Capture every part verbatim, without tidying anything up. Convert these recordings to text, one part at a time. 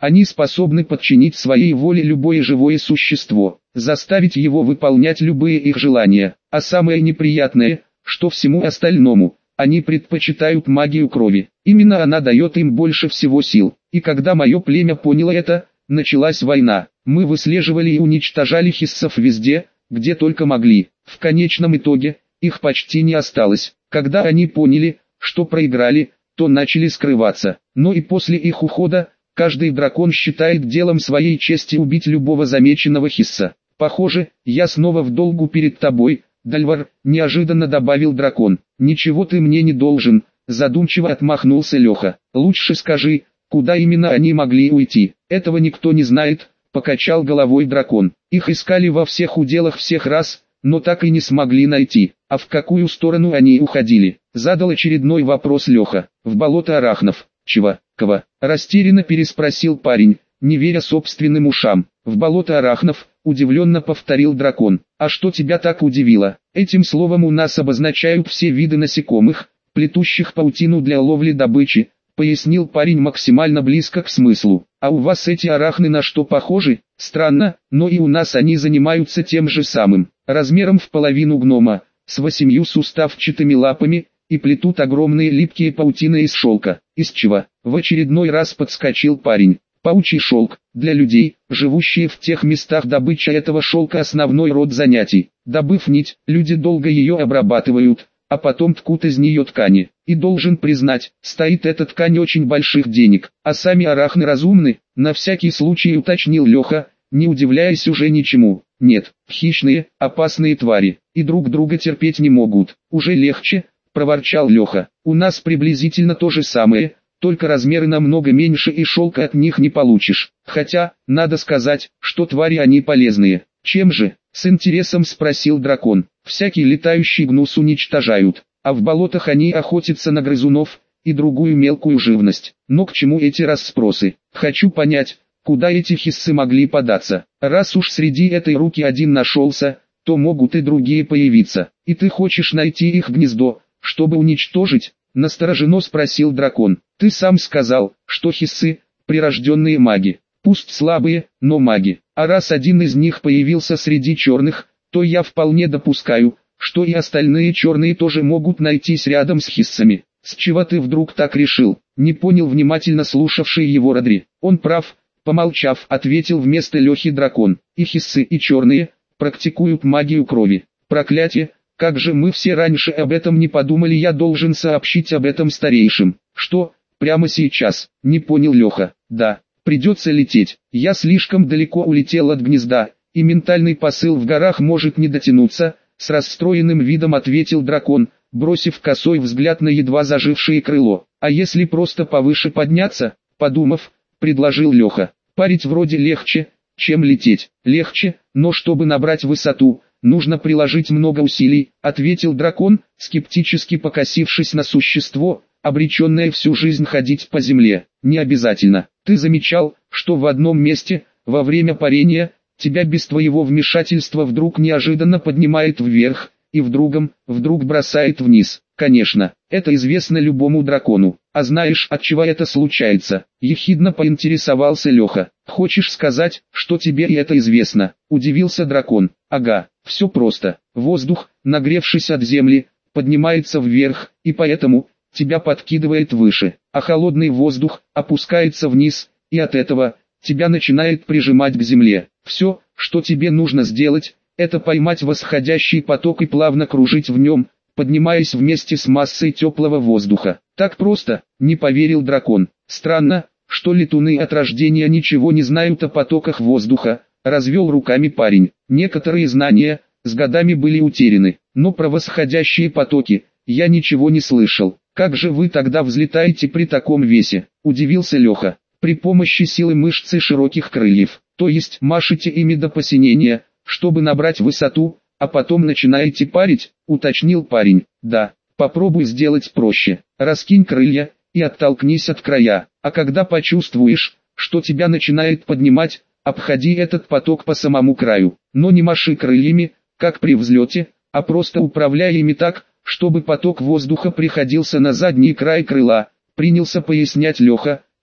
Они способны подчинить своей воле любое живое существо, заставить его выполнять любые их желания. А самое неприятное, что всему остальному, они предпочитают магию крови. Именно она дает им больше всего сил. И когда мое племя поняло это, началась война. Мы выслеживали и уничтожали хиссов везде, где только могли. В конечном итоге, их почти не осталось. Когда они поняли, что проиграли, то начали скрываться. Но и после их ухода, каждый дракон считает делом своей чести убить любого замеченного хисса. «Похоже, я снова в долгу перед тобой, Дальвар», — неожиданно добавил дракон. «Ничего ты мне не должен», — задумчиво отмахнулся Леха. «Лучше скажи, куда именно они могли уйти?» «Этого никто не знает», — покачал головой дракон. «Их искали во всех уделах всех раз, но так и не смогли найти. А в какую сторону они уходили?» — задал очередной вопрос Леха. «В болото арахнов». «Чего? Кого?» — растерянно переспросил парень, не веря собственным ушам. «В болото арахнов», — удивленно повторил дракон. «А что тебя так удивило?» «Этим словом у нас обозначают все виды насекомых, плетущих паутину для ловли добычи», — пояснил парень максимально близко к смыслу. «А у вас эти арахны на что похожи?» «Странно, но и у нас они занимаются тем же самым, размером в половину гнома, с восемью суставчатыми лапами, и плетут огромные липкие паутины из шелка». «Из чего?» — в очередной раз подскочил парень. «Паучий шелк. Для людей, живущие в тех местах, добыча этого шелка основной род занятий. Добыв нить, люди долго ее обрабатывают, а потом ткут из нее ткани. И должен признать, стоит эта ткань очень больших денег. А сами арахны разумны?» — на всякий случай уточнил Леха, не удивляясь уже ничему. «Нет, хищные, опасные твари, и друг друга терпеть не могут». «Уже легче», — проворчал Леха. «У нас приблизительно то же самое, только размеры намного меньше и шелка от них не получишь. Хотя, надо сказать, что твари они полезные». «Чем же?» — с интересом спросил дракон. «Всякий летающий гнус уничтожают, а в болотах они охотятся на грызунов и другую мелкую живность. Но к чему эти расспросы? Хочу понять, куда эти хиссы могли податься. Раз уж среди этой руки один нашелся, то могут и другие появиться. И ты хочешь найти их гнездо, чтобы уничтожить?» — настороженно спросил дракон. «Ты сам сказал, что хиссы — прирожденные маги. Пусть слабые, но маги. А раз один из них появился среди черных, то я вполне допускаю, что и остальные черные тоже могут найтись рядом с хиссами». «С чего ты вдруг так решил?» — не понял внимательно слушавший его Родри. «Он прав», — помолчав, ответил вместо Лехи дракон. «И хиссы, и черные практикуют магию крови. Проклятие! Как же мы все раньше об этом не подумали, я должен сообщить об этом старейшим». «Что, прямо сейчас?» — не понял Леха. «Да, придется лететь. Я слишком далеко улетел от гнезда, и ментальный посыл в горах может не дотянуться», — с расстроенным видом ответил дракон, бросив косой взгляд на едва зажившее крыло. «А если просто повыше подняться?» — подумав, предложил Леха. «Парить вроде легче, чем лететь». «Легче, но чтобы набрать высоту, нужно приложить много усилий», — ответил дракон, скептически покосившись на существо, обреченное всю жизнь ходить по земле. «Не обязательно. Ты замечал, что в одном месте, во время парения, тебя без твоего вмешательства вдруг неожиданно поднимает вверх, и в другом, вдруг бросает вниз?» «Конечно, это известно любому дракону. А знаешь, от чего это случается?» — ехидно поинтересовался Леха. «Хочешь сказать, что тебе и это известно?» — удивился дракон. «Ага, все просто. Воздух, нагревшись от земли, поднимается вверх, и поэтому тебя подкидывает выше, а холодный воздух опускается вниз, и от этого тебя начинает прижимать к земле. Все, что тебе нужно сделать, это поймать восходящий поток и плавно кружить в нем, поднимаясь вместе с массой теплого воздуха». «Так просто?» — не поверил дракон. «Странно, что летуны от рождения ничего не знают о потоках воздуха», — развел руками парень. «Некоторые знания с годами были утеряны, но про восходящие потоки я ничего не слышал». «Как же вы тогда взлетаете при таком весе?» — удивился Леха. «При помощи силы мышцы широких крыльев, то есть машете ими до посинения, чтобы набрать высоту, а потом начинаете парить», — уточнил парень. «Да, попробуй сделать проще. Раскинь крылья и оттолкнись от края, а когда почувствуешь, что тебя начинает поднимать, обходи этот поток по самому краю, но не маши крыльями, как при взлете, а просто управляй ими так, чтобы поток воздуха приходился на задний край крыла», — принялся пояснять Леха,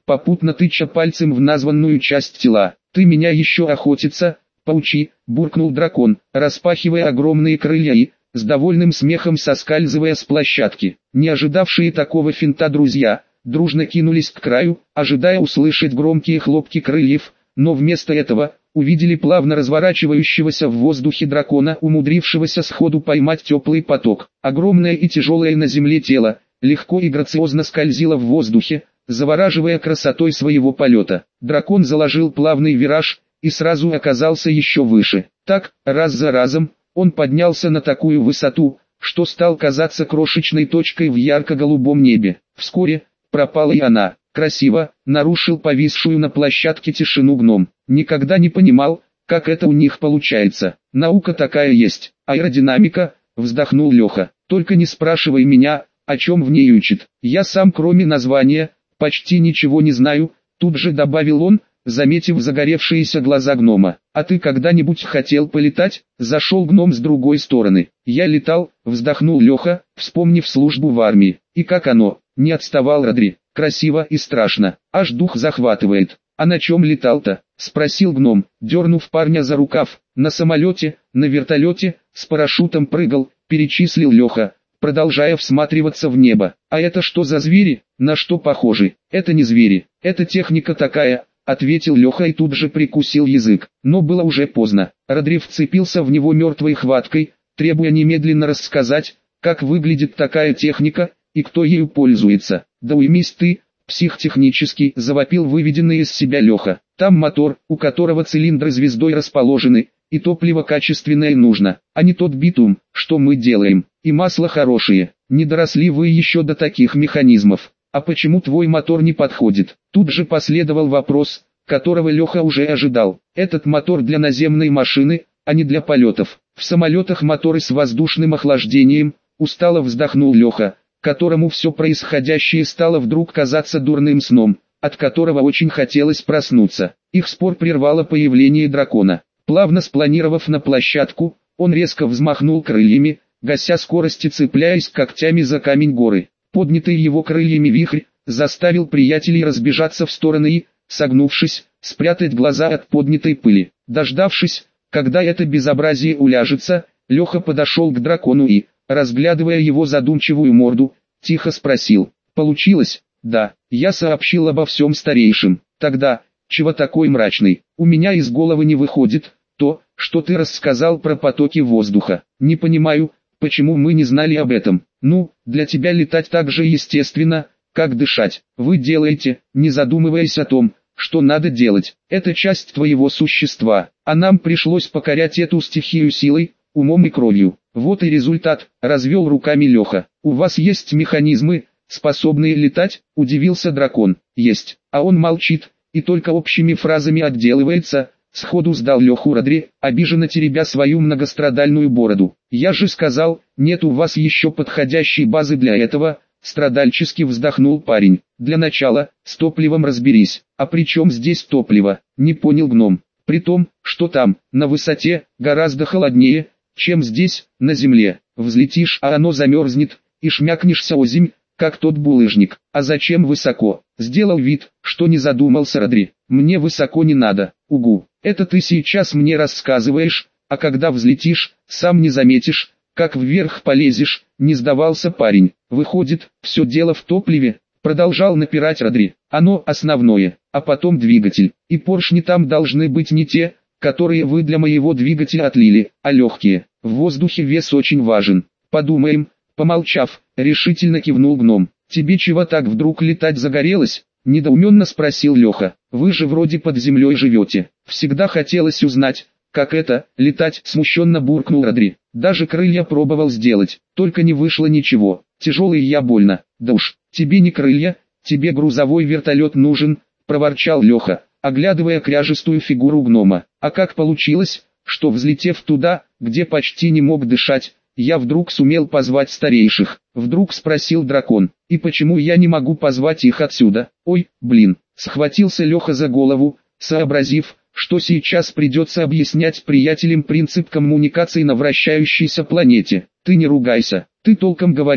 попутно тыча пальцем в названную часть тела. «Ты меня еще охотиться, поучи», — буркнул дракон, распахивая огромные крылья и, с довольным смехом соскальзывая с площадки. Не ожидавшие такого финта друзья, дружно кинулись к краю, ожидая услышать громкие хлопки крыльев, но вместо этого увидели плавно разворачивающегося в воздухе дракона, умудрившегося сходу поймать теплый поток. Огромное и тяжелое на земле тело легко и грациозно скользило в воздухе, завораживая красотой своего полета. Дракон заложил плавный вираж и сразу оказался еще выше. Так, раз за разом, он поднялся на такую высоту, что стал казаться крошечной точкой в ярко-голубом небе. Вскоре пропала и она. «Красиво», — нарушил повисшую на площадке тишину гном. «Никогда не понимал, как это у них получается. Наука такая есть. Аэродинамика», — вздохнул Леха. «Только не спрашивай меня, о чем в ней учат. Я сам, кроме названия, почти ничего не знаю», — тут же добавил он, заметив загоревшиеся глаза гнома. «А ты когда-нибудь хотел полетать?» — зашел гном с другой стороны. «Я летал», — вздохнул Леха, вспомнив службу в армии. «И как оно?» — не отставал Родри. «Красиво и страшно, аж дух захватывает». «А на чем летал-то?» — спросил гном, дернув парня за рукав. «На самолете, на вертолете, с парашютом прыгал», — перечислил Леха, продолжая всматриваться в небо. «А это что за звери? На что похожи?» «Это не звери, это техника такая», — ответил Леха и тут же прикусил язык. Но было уже поздно. Родри вцепился в него мертвой хваткой, требуя немедленно рассказать, как выглядит такая техника и кто ею пользуется. «Да уймись ты, психтехнический», — завопил выведенный из себя Леха. «Там мотор, у которого цилиндры звездой расположены, и топливо качественное нужно, а не тот битум, что мы делаем, и масло хорошее. Не доросли вы еще до таких механизмов. А почему твой мотор не подходит?» Тут же последовал вопрос, которого Леха уже ожидал. «Этот мотор для наземной машины, а не для полетов. В самолетах моторы с воздушным охлаждением», — устало вздохнул Леха, которому все происходящее стало вдруг казаться дурным сном, от которого очень хотелось проснуться. Их спор прервало появление дракона. Плавно спланировав на площадку, он резко взмахнул крыльями, гася скорость и цепляясь когтями за камень горы. Поднятый его крыльями вихрь заставил приятелей разбежаться в стороны и, согнувшись, спрятать глаза от поднятой пыли. Дождавшись, когда это безобразие уляжется, Леха подошел к дракону и, разглядывая его задумчивую морду, тихо спросил: «Получилось?» «Да, я сообщил обо всем старейшим». «Тогда, чего такой мрачный? У меня из головы не выходит то, что ты рассказал про потоки воздуха. Не понимаю, почему мы не знали об этом. Ну, для тебя летать так же естественно, как дышать. Вы делаете, не задумываясь о том, что надо делать. Это часть твоего существа, а нам пришлось покорять эту стихию силой, умом и кровью. Вот и результат», — развел руками Леха. «У вас есть механизмы, способные летать?» — удивился дракон. «Есть». А он молчит, и только общими фразами отделывается, — сходу сдал Леху Родри, обиженно теребя свою многострадальную бороду. «Я же сказал, нет у вас еще подходящей базы для этого», — страдальчески вздохнул парень. «Для начала, с топливом разберись». «А при чем здесь топливо?» — не понял гном. «При том, что там, на высоте, гораздо холоднее, чем здесь, на земле. Взлетишь, а оно замерзнет, и шмякнешься озимь, как тот булыжник. А зачем высоко?» Сделал вид, что не задумался Родри. «Мне высоко не надо, угу. Это ты сейчас мне рассказываешь, а когда взлетишь, сам не заметишь, как вверх полезешь», — не сдавался парень. «Выходит, все дело в топливе», — продолжал напирать Родри. «Оно основное, а потом двигатель. И поршни там должны быть не те, которые вы для моего двигателя отлили, а легкие. В воздухе вес очень важен. Подумаем». Помолчав, решительно кивнул гном. «Тебе чего так вдруг летать загорелось?» — недоуменно спросил Леха. «Вы же вроде под землей живете. Всегда хотелось узнать, как это, летать», — смущенно буркнул Родри. «Даже крылья пробовал сделать, только не вышло ничего. Тяжелый я больно». «Да уж, тебе не крылья, тебе грузовой вертолет нужен», — проворчал Леха, оглядывая кряжестую фигуру гнома. «А как получилось, что взлетев туда, где почти не мог дышать, я вдруг сумел позвать старейших?» — вдруг спросил дракон. «И почему я не могу позвать их отсюда?» «Ой, блин!» — схватился Леха за голову, сообразив, что сейчас придется объяснять приятелям принцип коммуникации на вращающейся планете. «Ты не ругайся, ты толком говори»,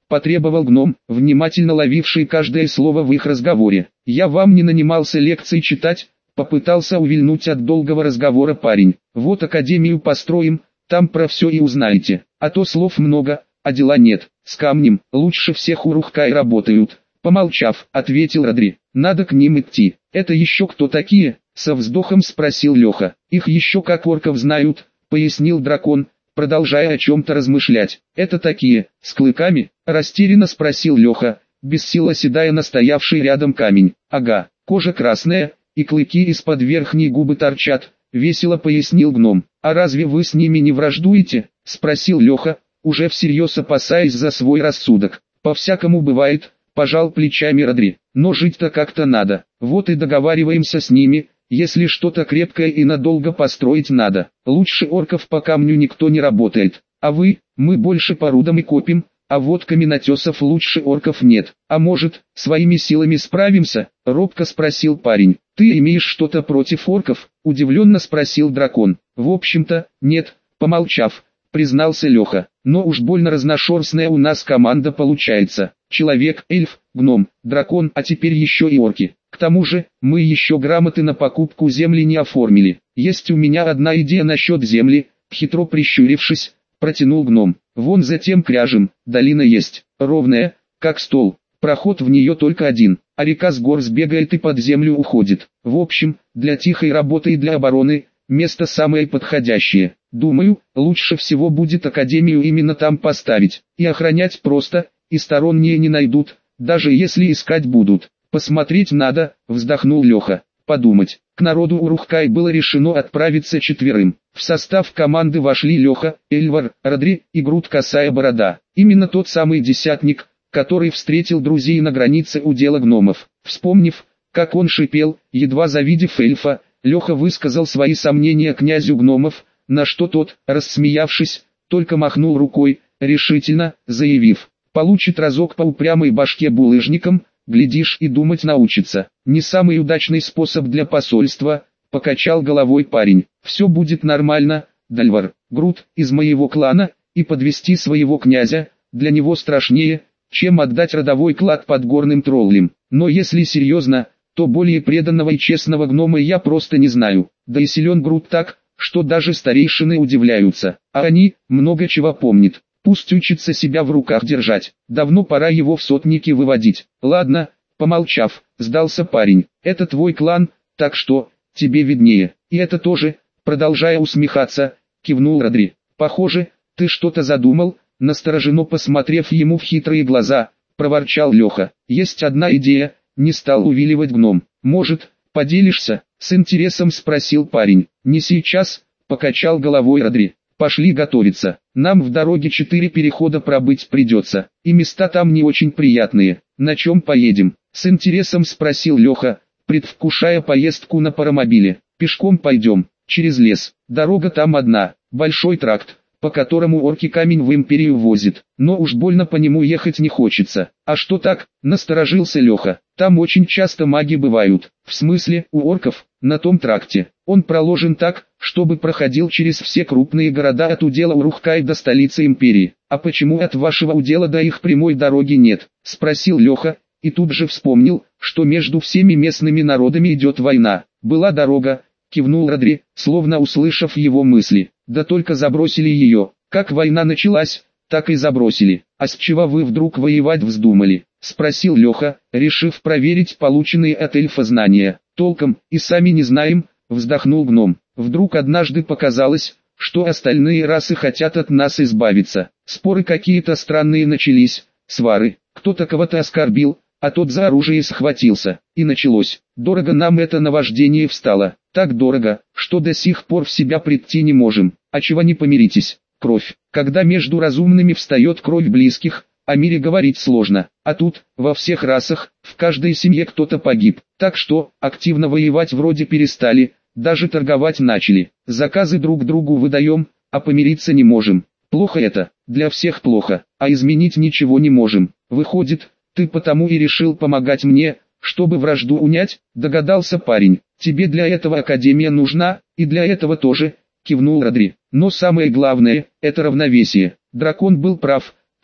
потребовал гном, внимательно ловивший каждое слово в их разговоре. Я вам не нанимался лекции читать, попытался увильнуть от долгого разговора парень. Вот академию построим, там про все и узнаете. А то слов много, а дела нет. С камнем лучше всех Урухкай работают. Помолчав, ответил Родри. Надо к ним идти. Это еще кто такие? Со вздохом спросил Леха. Их еще как орков знают, пояснил дракон, продолжая о чем-то размышлять. Это такие, с клыками? Растерянно спросил Леха, без сил оседая на стоявший рядом камень. Ага, кожа красная, и клыки из-под верхней губы торчат, весело пояснил гном. А разве вы с ними не враждуете? Спросил Леха, уже всерьез опасаясь за свой рассудок. По-всякому бывает, пожал плечами Родри, но жить-то как-то надо. Вот и договариваемся с ними, если что-то крепкое и надолго построить надо. Лучше орков по камню никто не работает. А вы, мы больше по рудам и копим, а вот каменотесов лучше орков нет. А может, своими силами справимся? Робко спросил парень. Ты имеешь что-то против орков? Удивленно спросил дракон. В общем-то, нет, помолчав, признался Леха. Но уж больно разношерстная у нас команда получается. Человек, эльф, гном, дракон, а теперь еще и орки. К тому же, мы еще грамоты на покупку земли не оформили. Есть у меня одна идея насчет земли, хитро прищурившись, протянул гном. Вон за тем кряжем, долина есть, ровная, как стол. Проход в нее только один, а река с гор сбегает и под землю уходит. В общем, для тихой работы и для обороны, место самое подходящее. Думаю, лучше всего будет академию именно там поставить. И охранять просто, и сторонние не найдут, даже если искать будут. Посмотреть надо, вздохнул Леха. Подумать. К народу Урухкай было решено отправиться четверым. В состав команды вошли Леха, Эльвар, Родри и Грут Косая Борода. Именно тот самый десятник, который встретил друзей на границе удела гномов. Вспомнив, как он шипел, едва завидев эльфа, Леха высказал свои сомнения князю гномов, на что тот, рассмеявшись, только махнул рукой, решительно, заявив: получит разок по упрямой башке булыжником, глядишь и думать научится. Не самый удачный способ для посольства, покачал головой парень. Все будет нормально, Дальвар, Грут, из моего клана, и подвести своего князя, для него страшнее, чем отдать родовой клад под горным троллем. Но если серьезно, то более преданного и честного гнома я просто не знаю. Да и силен Грут так, что даже старейшины удивляются. А они, много чего помнят. Пусть учится себя в руках держать. Давно пора его в сотники выводить. Ладно, помолчав, сдался парень. Это твой клан, так что, тебе виднее. И это тоже, продолжая усмехаться, кивнул Родри. Похоже, ты что-то задумал, настороженно посмотрев ему в хитрые глаза, проворчал Леха. Есть одна идея, не стал увиливать гном. Может, поделишься? С интересом спросил парень. Не сейчас, покачал головой Родри. Пошли готовиться. Нам в дороге четыре перехода пробыть придется, и места там не очень приятные. На чем поедем? С интересом спросил Леха, предвкушая поездку на паромобиле. Пешком пойдем, через лес. Дорога там одна, большой тракт, по которому орки камень в империю возят. Но уж больно по нему ехать не хочется. А что так? Насторожился Леха. Там очень часто маги бывают. В смысле, у орков, на том тракте. Он проложен так, чтобы проходил через все крупные города от удела Урухкай до столицы империи. А почему от вашего удела до их прямой дороги нет? Спросил Леха, и тут же вспомнил, что между всеми местными народами идет война. Была дорога, кивнул Родри, словно услышав его мысли. Да только забросили ее. Как война началась, так и забросили. А с чего вы вдруг воевать вздумали? Спросил Леха, решив проверить полученные от эльфа знания. Толком, и сами не знаем, вздохнул гном. Вдруг однажды показалось, что остальные расы хотят от нас избавиться. Споры какие-то странные начались, свары. Кто-то кого-то оскорбил, а тот за оружие схватился. И началось. Дорого нам это наваждение встало. Так дорого, что до сих пор в себя прийти не можем. А чего не помиритесь? Кровь. Когда между разумными встает кровь близких, о мире говорить сложно. А тут, во всех расах, в каждой семье кто-то погиб. Так что, активно воевать вроде перестали, даже торговать начали. Заказы друг другу выдаем, а помириться не можем. Плохо это, для всех плохо, а изменить ничего не можем. Выходит, ты потому и решил помогать мне, чтобы вражду унять, догадался парень. Тебе для этого академия нужна, и для этого тоже, кивнул Родри. Но самое главное, это равновесие. Дракон был прав,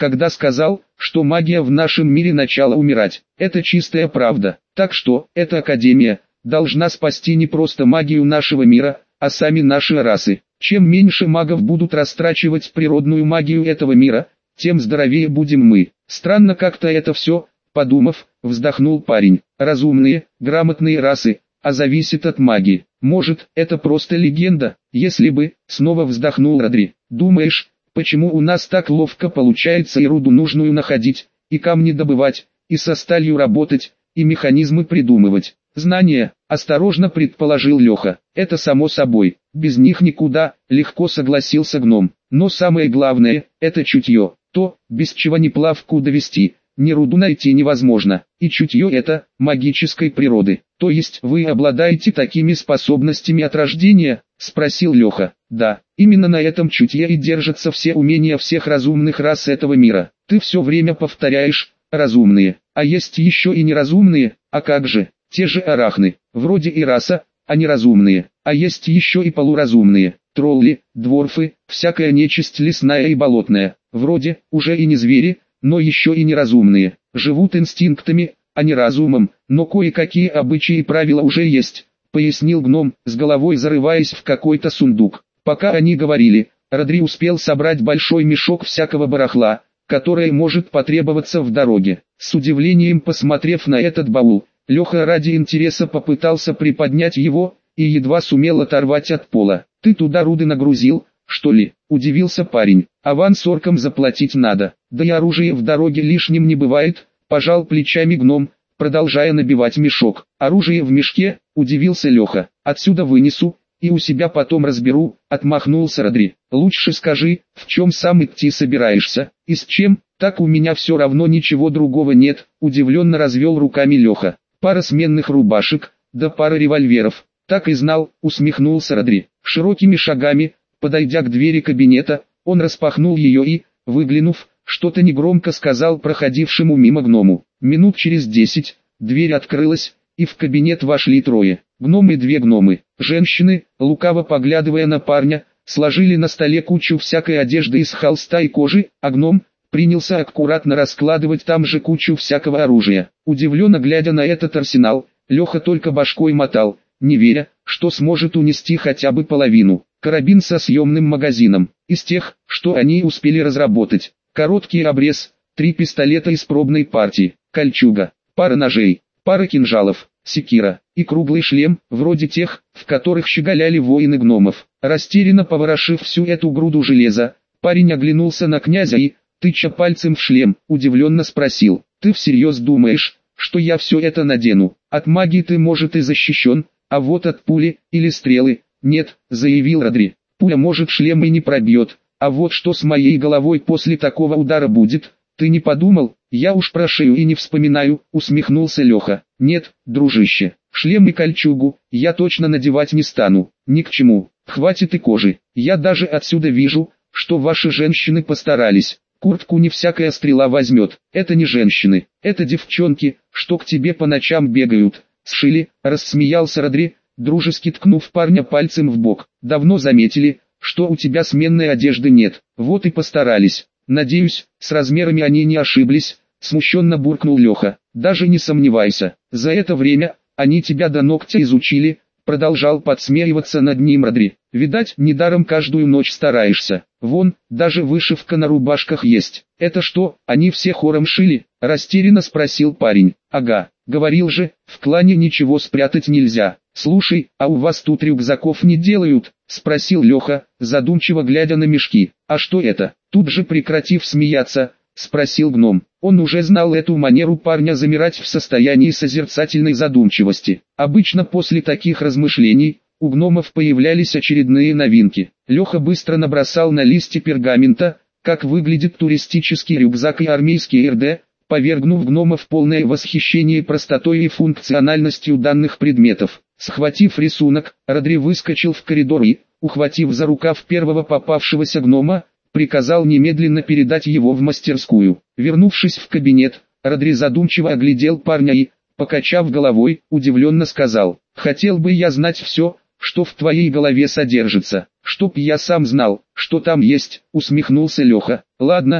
когда сказал, что магия в нашем мире начала умирать. Это чистая правда. Так что, эта академия должна спасти не просто магию нашего мира, а сами наши расы. Чем меньше магов будут растрачивать природную магию этого мира, тем здоровее будем мы. Странно как-то это все, подумав, вздохнул парень. Разумные, грамотные расы, а зависит от магии. Может, это просто легенда, если бы, снова вздохнул Родри. Думаешь, почему у нас так ловко получается и руду нужную находить, и камни добывать, и со сталью работать, и механизмы придумывать? Знания, осторожно предположил Леха. Это само собой, без них никуда, легко согласился гном. Но самое главное, это чутье, то, без чего ни плавку довести, ни руду найти невозможно. И чутье это, магической природы. То есть вы обладаете такими способностями от рождения? Спросил Леха. Да, именно на этом чутье и держатся все умения всех разумных рас этого мира. Ты все время повторяешь, разумные, а есть еще и неразумные, а как же? Те же арахны, вроде и раса, а не разумные, а есть еще и полуразумные, тролли, дворфы, всякая нечисть лесная и болотная, вроде, уже и не звери, но еще и неразумные, живут инстинктами, а не разумом, но кое-какие обычаи и правила уже есть, пояснил гном, с головой зарываясь в какой-то сундук. Пока они говорили, Родри успел собрать большой мешок всякого барахла, которое может потребоваться в дороге. С удивлением посмотрев на этот баул, Леха ради интереса попытался приподнять его, и едва сумел оторвать от пола. «Ты туда руды нагрузил, что ли?» – удивился парень. «Аванс оркам заплатить надо, да и оружие в дороге лишним не бывает», – пожал плечами гном, продолжая набивать мешок. «Оружие в мешке?» – удивился Леха. «Отсюда вынесу, и у себя потом разберу», – отмахнулся Родри. «Лучше скажи, в чем сам идти собираешься, и с чем?» «Так у меня все равно ничего другого нет», – удивленно развел руками Леха. «Пара сменных рубашек, да пара револьверов». «Так и знал», – усмехнулся Родри. Широкими шагами, подойдя к двери кабинета, он распахнул ее и, выглянув, что-то негромко сказал проходившему мимо гному. Минут через десять, дверь открылась, и в кабинет вошли трое. Гном и две гномы. Женщины, лукаво поглядывая на парня, сложили на столе кучу всякой одежды из холста и кожи, а гном принялся аккуратно раскладывать там же кучу всякого оружия. Удивленно глядя на этот арсенал, Леха только башкой мотал, не веря, что сможет унести хотя бы половину. Карабин со съемным магазином, из тех, что они успели разработать. Короткий обрез, три пистолета из пробной партии, кольчуга, пара ножей, пара кинжалов, секира и круглый шлем, вроде тех, в которых щеголяли воины гномов. Растерянно поворошив всю эту груду железа, парень оглянулся на князя и, тыча пальцем в шлем, удивленно спросил: «Ты всерьез думаешь, что я все это надену? От магии ты, может, и защищен, а вот от пули или стрелы нет», — заявил Родри. «Пуля, может, шлем и не пробьет, а вот что с моей головой после такого удара будет, ты не подумал?» «Я уж про шею и не вспоминаю», — усмехнулся Леха. «Нет, дружище, шлем и кольчугу я точно надевать не стану, ни к чему, хватит и кожи. Я даже отсюда вижу, что ваши женщины постарались. Куртку не всякая стрела возьмет, это не женщины, это девчонки, что к тебе по ночам бегают». «Сшили», — рассмеялся Родри, дружески ткнув парня пальцем в бок. «Давно заметили, что у тебя сменной одежды нет, вот и постарались. Надеюсь, с размерами они не ошиблись», — смущенно буркнул Леха. «Даже не сомневайся, за это время они тебя до ногтя изучили», — продолжал подсмеиваться над ним Родри. «Видать, недаром каждую ночь стараешься. Вон, даже вышивка на рубашках есть. Это что, они все хором шили?» — растерянно спросил парень. «Ага, говорил же, в клане ничего спрятать нельзя. Слушай, а у вас тут рюкзаков не делают?» — спросил Леха, задумчиво глядя на мешки. «А что это?» — тут же прекратив смеяться, спросил гном. Он уже знал эту манеру парня замирать в состоянии созерцательной задумчивости. Обычно после таких размышлений у гномов появлялись очередные новинки. Леха быстро набросал на листе пергамента, как выглядит туристический рюкзак и армейский эр дэ, повергнув гнома в полное восхищение простотой и функциональностью данных предметов. Схватив рисунок, Родри выскочил в коридор и, ухватив за рукав первого попавшегося гнома, приказал немедленно передать его в мастерскую. Вернувшись в кабинет, Родри задумчиво оглядел парня и, покачав головой, удивленно сказал: «Хотел бы я знать все, что в твоей голове содержится, чтоб я сам знал, что там есть», — усмехнулся Леха. «Ладно,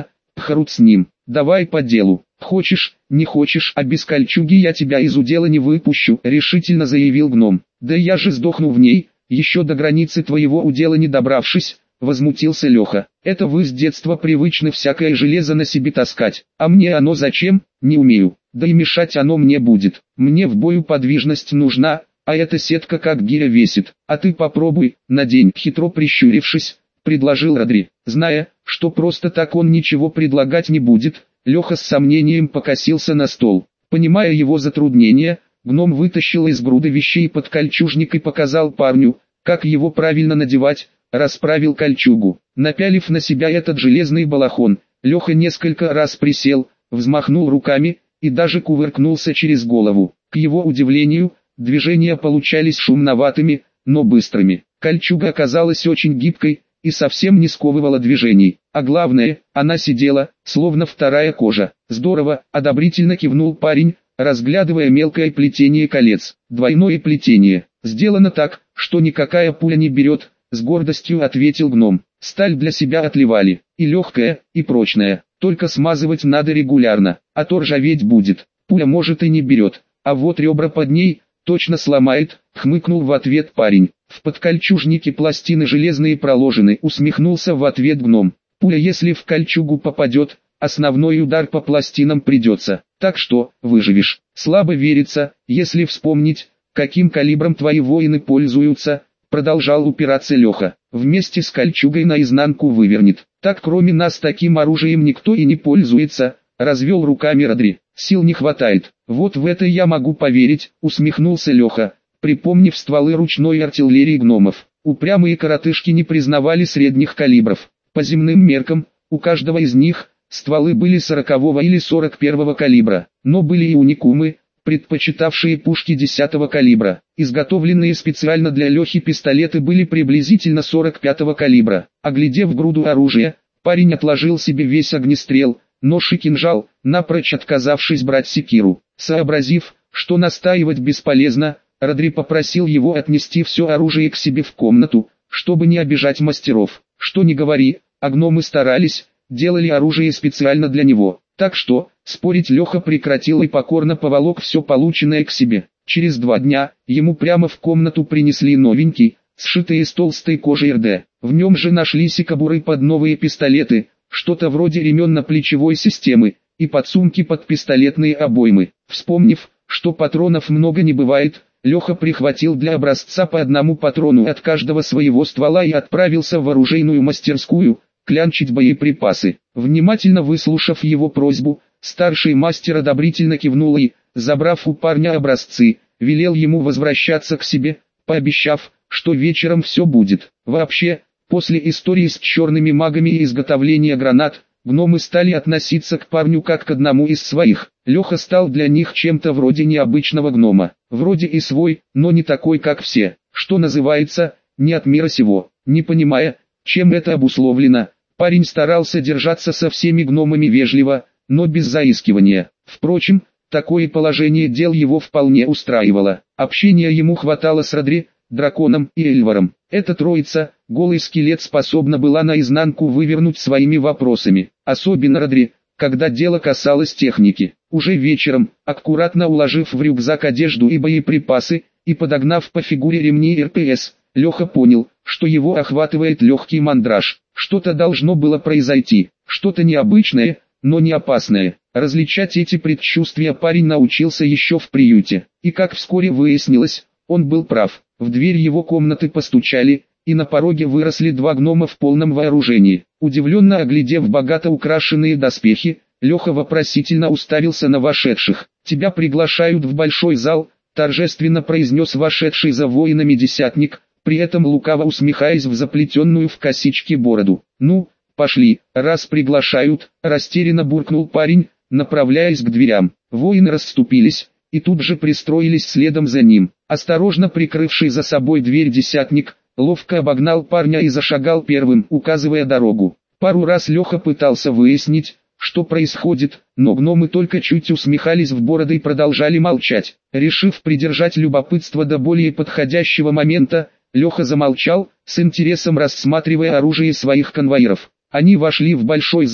Хрут с ним. Давай по делу. Хочешь, не хочешь, а без кольчуги я тебя из удела не выпущу, решительно заявил гном. Да я же сдохну в ней, еще до границы твоего удела не добравшись, возмутился Леха. Это вы с детства привычны всякое железо на себе таскать, а мне оно зачем, не умею, да и мешать оно мне будет. Мне в бою подвижность нужна, а эта сетка как гиря весит, а ты попробуй, надень, хитро прищурившись, предложил Родри. Зная, что просто так он ничего предлагать не будет, Леха с сомнением покосился на стол. Понимая его затруднения, гном вытащил из груды вещей подкольчужник и показал парню, как его правильно надевать, расправил кольчугу. Напялив на себя этот железный балахон, Леха несколько раз присел, взмахнул руками и даже кувыркнулся через голову. К его удивлению, движения получались шумноватыми, но быстрыми. Кольчуга оказалась очень гибкой и совсем не сковывала движений. А главное, она сидела, словно вторая кожа. Здорово, одобрительно кивнул парень, разглядывая мелкое плетение колец. Двойное плетение. Сделано так, что никакая пуля не берет, с гордостью ответил гном. Сталь для себя отливали, и легкая, и прочная. Только смазывать надо регулярно, а то ржаветь будет. Пуля может и не берет, а вот ребра под ней точно сломает, хмыкнул в ответ парень. В подкольчужнике пластины железные проложены, усмехнулся в ответ гном. Пуля если в кольчугу попадет, основной удар по пластинам придется, так что, выживешь. Слабо верится, если вспомнить, каким калибром твои воины пользуются, продолжал упираться Леха. Вместе с кольчугой наизнанку вывернет. Так кроме нас таким оружием никто и не пользуется, развел руками Родри. Сил не хватает. Вот в это я могу поверить, усмехнулся Леха, припомнив стволы ручной артиллерии гномов. Упрямые коротышки не признавали средних калибров. По земным меркам, у каждого из них стволы были сорокового или сорок первого калибра, но были и уникумы, предпочитавшие пушки десятого калибра. Изготовленные специально для Лехи пистолеты были приблизительно сорок пятого калибра. Оглядев груду оружия, парень отложил себе весь огнестрел, нож и кинжал, напрочь отказавшись брать секиру. Сообразив, что настаивать бесполезно, Родри попросил его отнести все оружие к себе в комнату, чтобы не обижать мастеров. Что ни говори, а гномы старались, делали оружие специально для него. Так что, спорить Леха прекратил и покорно поволок все полученное к себе. Через два дня, ему прямо в комнату принесли новенький, сшитый из толстой кожи РД. В нем же нашлись и кобуры под новые пистолеты, что-то вроде ременно-плечевой системы, и подсумки под пистолетные обоймы. Вспомнив, что патронов много не бывает, Леха прихватил для образца по одному патрону от каждого своего ствола и отправился в оружейную мастерскую, клянчить боеприпасы. Внимательно выслушав его просьбу, старший мастер одобрительно кивнул и, забрав у парня образцы, велел ему возвращаться к себе, пообещав, что вечером все будет. Вообще, после истории с черными магами и изготовления гранат, гномы стали относиться к парню как к одному из своих. Леха стал для них чем-то вроде необычного гнома. Вроде и свой, но не такой как все. Что называется, не от мира сего. Не понимая, чем это обусловлено, парень старался держаться со всеми гномами вежливо, но без заискивания. Впрочем, такое положение дел его вполне устраивало. Общения ему хватало с Родри, драконом и Эльваром. Эта троица, голый скелет, способна была наизнанку вывернуть своими вопросами. Особенно Родри, когда дело касалось техники. Уже вечером, аккуратно уложив в рюкзак одежду и боеприпасы, и подогнав по фигуре ремни РПС, Леха понял, что его охватывает легкий мандраж. Что-то должно было произойти, что-то необычное, но не опасное. Различать эти предчувствия парень научился еще в приюте. И как вскоре выяснилось, он был прав. В дверь его комнаты постучали, и на пороге выросли два гнома в полном вооружении. Удивленно оглядев богато украшенные доспехи, Леха вопросительно уставился на вошедших. «Тебя приглашают в большой зал», — торжественно произнес вошедший за воинами десятник, при этом лукаво усмехаясь в заплетенную в косички бороду. «Ну, пошли, раз приглашают», — растерянно буркнул парень, направляясь к дверям. Воины расступились, и тут же пристроились следом за ним. Осторожно прикрывший за собой дверь десятник, ловко обогнал парня и зашагал первым, указывая дорогу. Пару раз Леха пытался выяснить, что происходит, но гномы только чуть усмехались в бороды и продолжали молчать. Решив придержать любопытство до более подходящего момента, Леха замолчал, с интересом рассматривая оружие своих конвоиров. Они вошли в большой зал,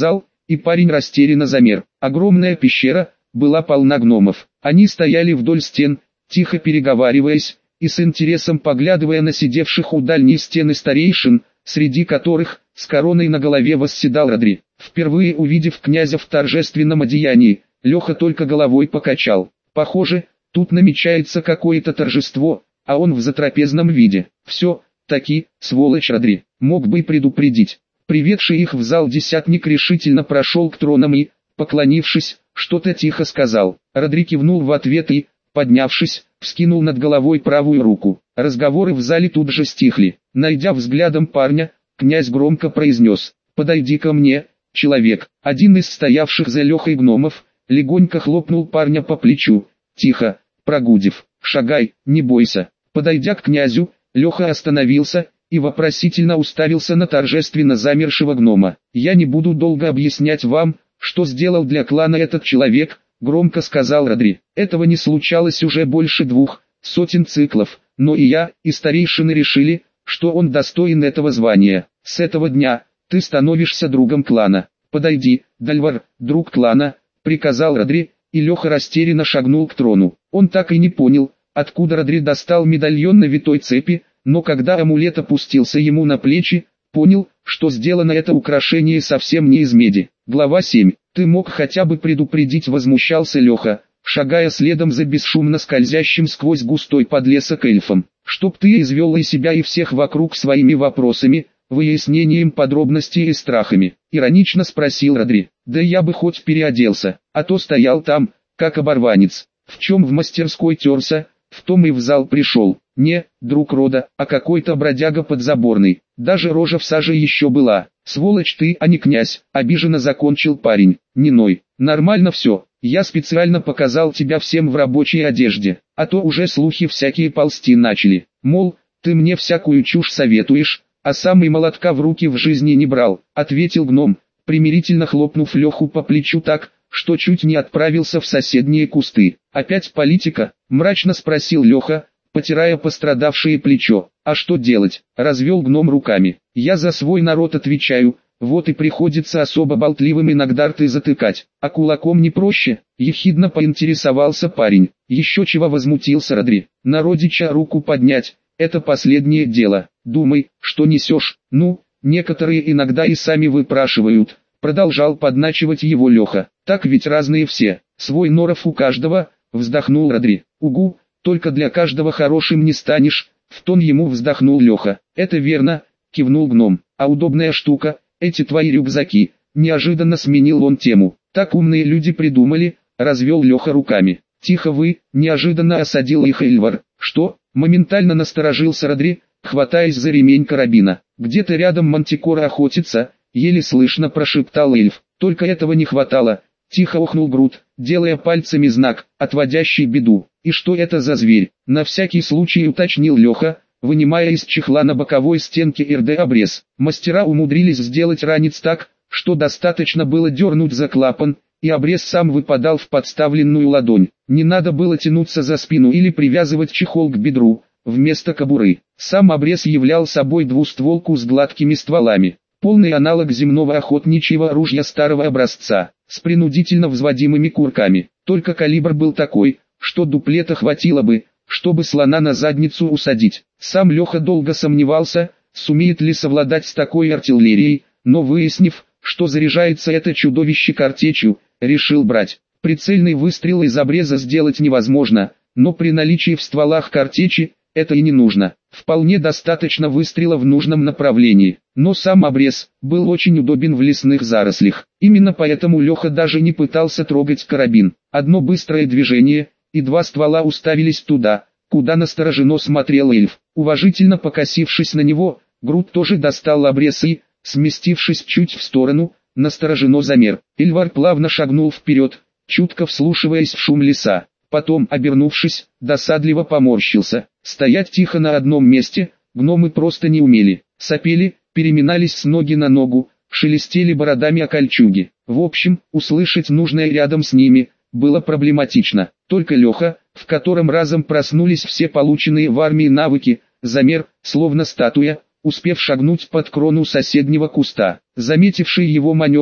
и парень растерянно замер. Огромная пещера была полна гномов. Они стояли вдоль стен, тихо переговариваясь, и с интересом поглядывая на сидевших у дальней стены старейшин, среди которых, с короной на голове восседал Родри. Впервые увидев князя в торжественном одеянии, Леха только головой покачал. Похоже, тут намечается какое-то торжество, а он в затрапезном виде. Все, таки, сволочь Родри, мог бы предупредить. Приведший их в зал десятник решительно прошел к тронам и, поклонившись, что-то тихо сказал. Родри кивнул в ответ и, поднявшись, вскинул над головой правую руку. Разговоры в зале тут же стихли. Найдя взглядом парня, князь громко произнес: «Подойди ко мне, человек». Один из стоявших за Лехой гномов легонько хлопнул парня по плечу, тихо, прогудев: «Шагай, не бойся». Подойдя к князю, Леха остановился и вопросительно уставился на торжественно замершего гнома. «Я не буду долго объяснять вам, что сделал для клана этот человек», — громко сказал Родри. «Этого не случалось уже больше двух сотен циклов, но и я, и старейшины решили, что он достоин этого звания. С этого дня ты становишься другом клана. Подойди, Дальвар, друг клана», — приказал Родри, и Леха растерянно шагнул к трону. Он так и не понял, откуда Родри достал медальон на витой цепи, но когда амулет опустился ему на плечи, понял, что сделано это украшение совсем не из меди. Глава семь. «Ты мог хотя бы предупредить», — возмущался Леха, шагая следом за бесшумно скользящим сквозь густой подлесок эльфом. «Чтоб ты извел и себя, и всех вокруг своими вопросами, выяснением подробностей и страхами», — иронично спросил Родри. «Да я бы хоть переоделся, а то стоял там, как оборванец. В чем в мастерской терся, в том и в зал пришел. Не, друг рода, а какой-то бродяга подзаборный. Даже рожа в саже еще была. Сволочь ты, а не князь», — обиженно закончил парень. «Не ной, нормально все. Я специально показал тебя всем в рабочей одежде, а то уже слухи всякие ползти начали. Мол, ты мне всякую чушь советуешь, а сам и молотка в руки в жизни не брал», — ответил гном, примирительно хлопнув Леху по плечу так, что чуть не отправился в соседние кусты. «Опять политика?» — мрачно спросил Леха, потирая пострадавшее плечо. «А что делать?» — развел гном руками. «Я за свой народ отвечаю, вот и приходится особо болтливым иногда рты затыкать. А кулаком не проще?» — ехидно поинтересовался парень. «Еще чего?» — возмутился Родри. «На родича руку поднять — это последнее дело. Думай, что несешь. Ну, некоторые иногда и сами выпрашивают», — продолжал подначивать его Леха. «Так ведь разные все, свой норов у каждого», — вздохнул Родри. «Угу, только для каждого хорошим не станешь», — в тон ему вздохнул Леха. «Это верно», — кивнул гном. «А удобная штука, эти твои рюкзаки», — неожиданно сменил он тему. «Так умные люди придумали», — развел Леха руками. «Тихо вы», — неожиданно осадил их Эльвар. «Что?» — моментально насторожился Родри, хватаясь за ремень карабина. «Где-то рядом мантикора охотится», — еле слышно прошептал эльф. «Только этого не хватало», — тихо охнул Грут, делая пальцами знак, отводящий беду. «И что это за зверь?» — на всякий случай уточнил Леха, вынимая из чехла на боковой стенке РД обрез. Мастера умудрились сделать ранец так, что достаточно было дернуть за клапан, и обрез сам выпадал в подставленную ладонь. Не надо было тянуться за спину или привязывать чехол к бедру, вместо кобуры. Сам обрез являл собой двустволку с гладкими стволами. Полный аналог земного охотничьего ружья старого образца, с принудительно взводимыми курками. Только калибр был такой, что дуплета хватило бы, чтобы слона на задницу усадить. Сам Леха долго сомневался, сумеет ли совладать с такой артиллерией, но выяснив, что заряжается это чудовище картечью, решил брать. Прицельный выстрел из обреза сделать невозможно, но при наличии в стволах картечи, это и не нужно. Вполне достаточно выстрела в нужном направлении. Но сам обрез был очень удобен в лесных зарослях. Именно поэтому Леха даже не пытался трогать карабин. Одно быстрое движение, и два ствола уставились туда, куда настороженно смотрел эльф. Уважительно покосившись на него, Грут тоже достал обрез и, сместившись чуть в сторону, настороженно замер. Эльвар плавно шагнул вперед, чутко вслушиваясь в шум леса. Потом, обернувшись, досадливо поморщился. Стоять тихо на одном месте гномы просто не умели. Сопели, переминались с ноги на ногу, шелестели бородами о кольчуге. В общем, услышать нужное рядом с ними было проблематично. Только Леха, в котором разом проснулись все полученные в армии навыки, замер, словно статуя, успев шагнуть под крону соседнего куста. Заметивший его маневр,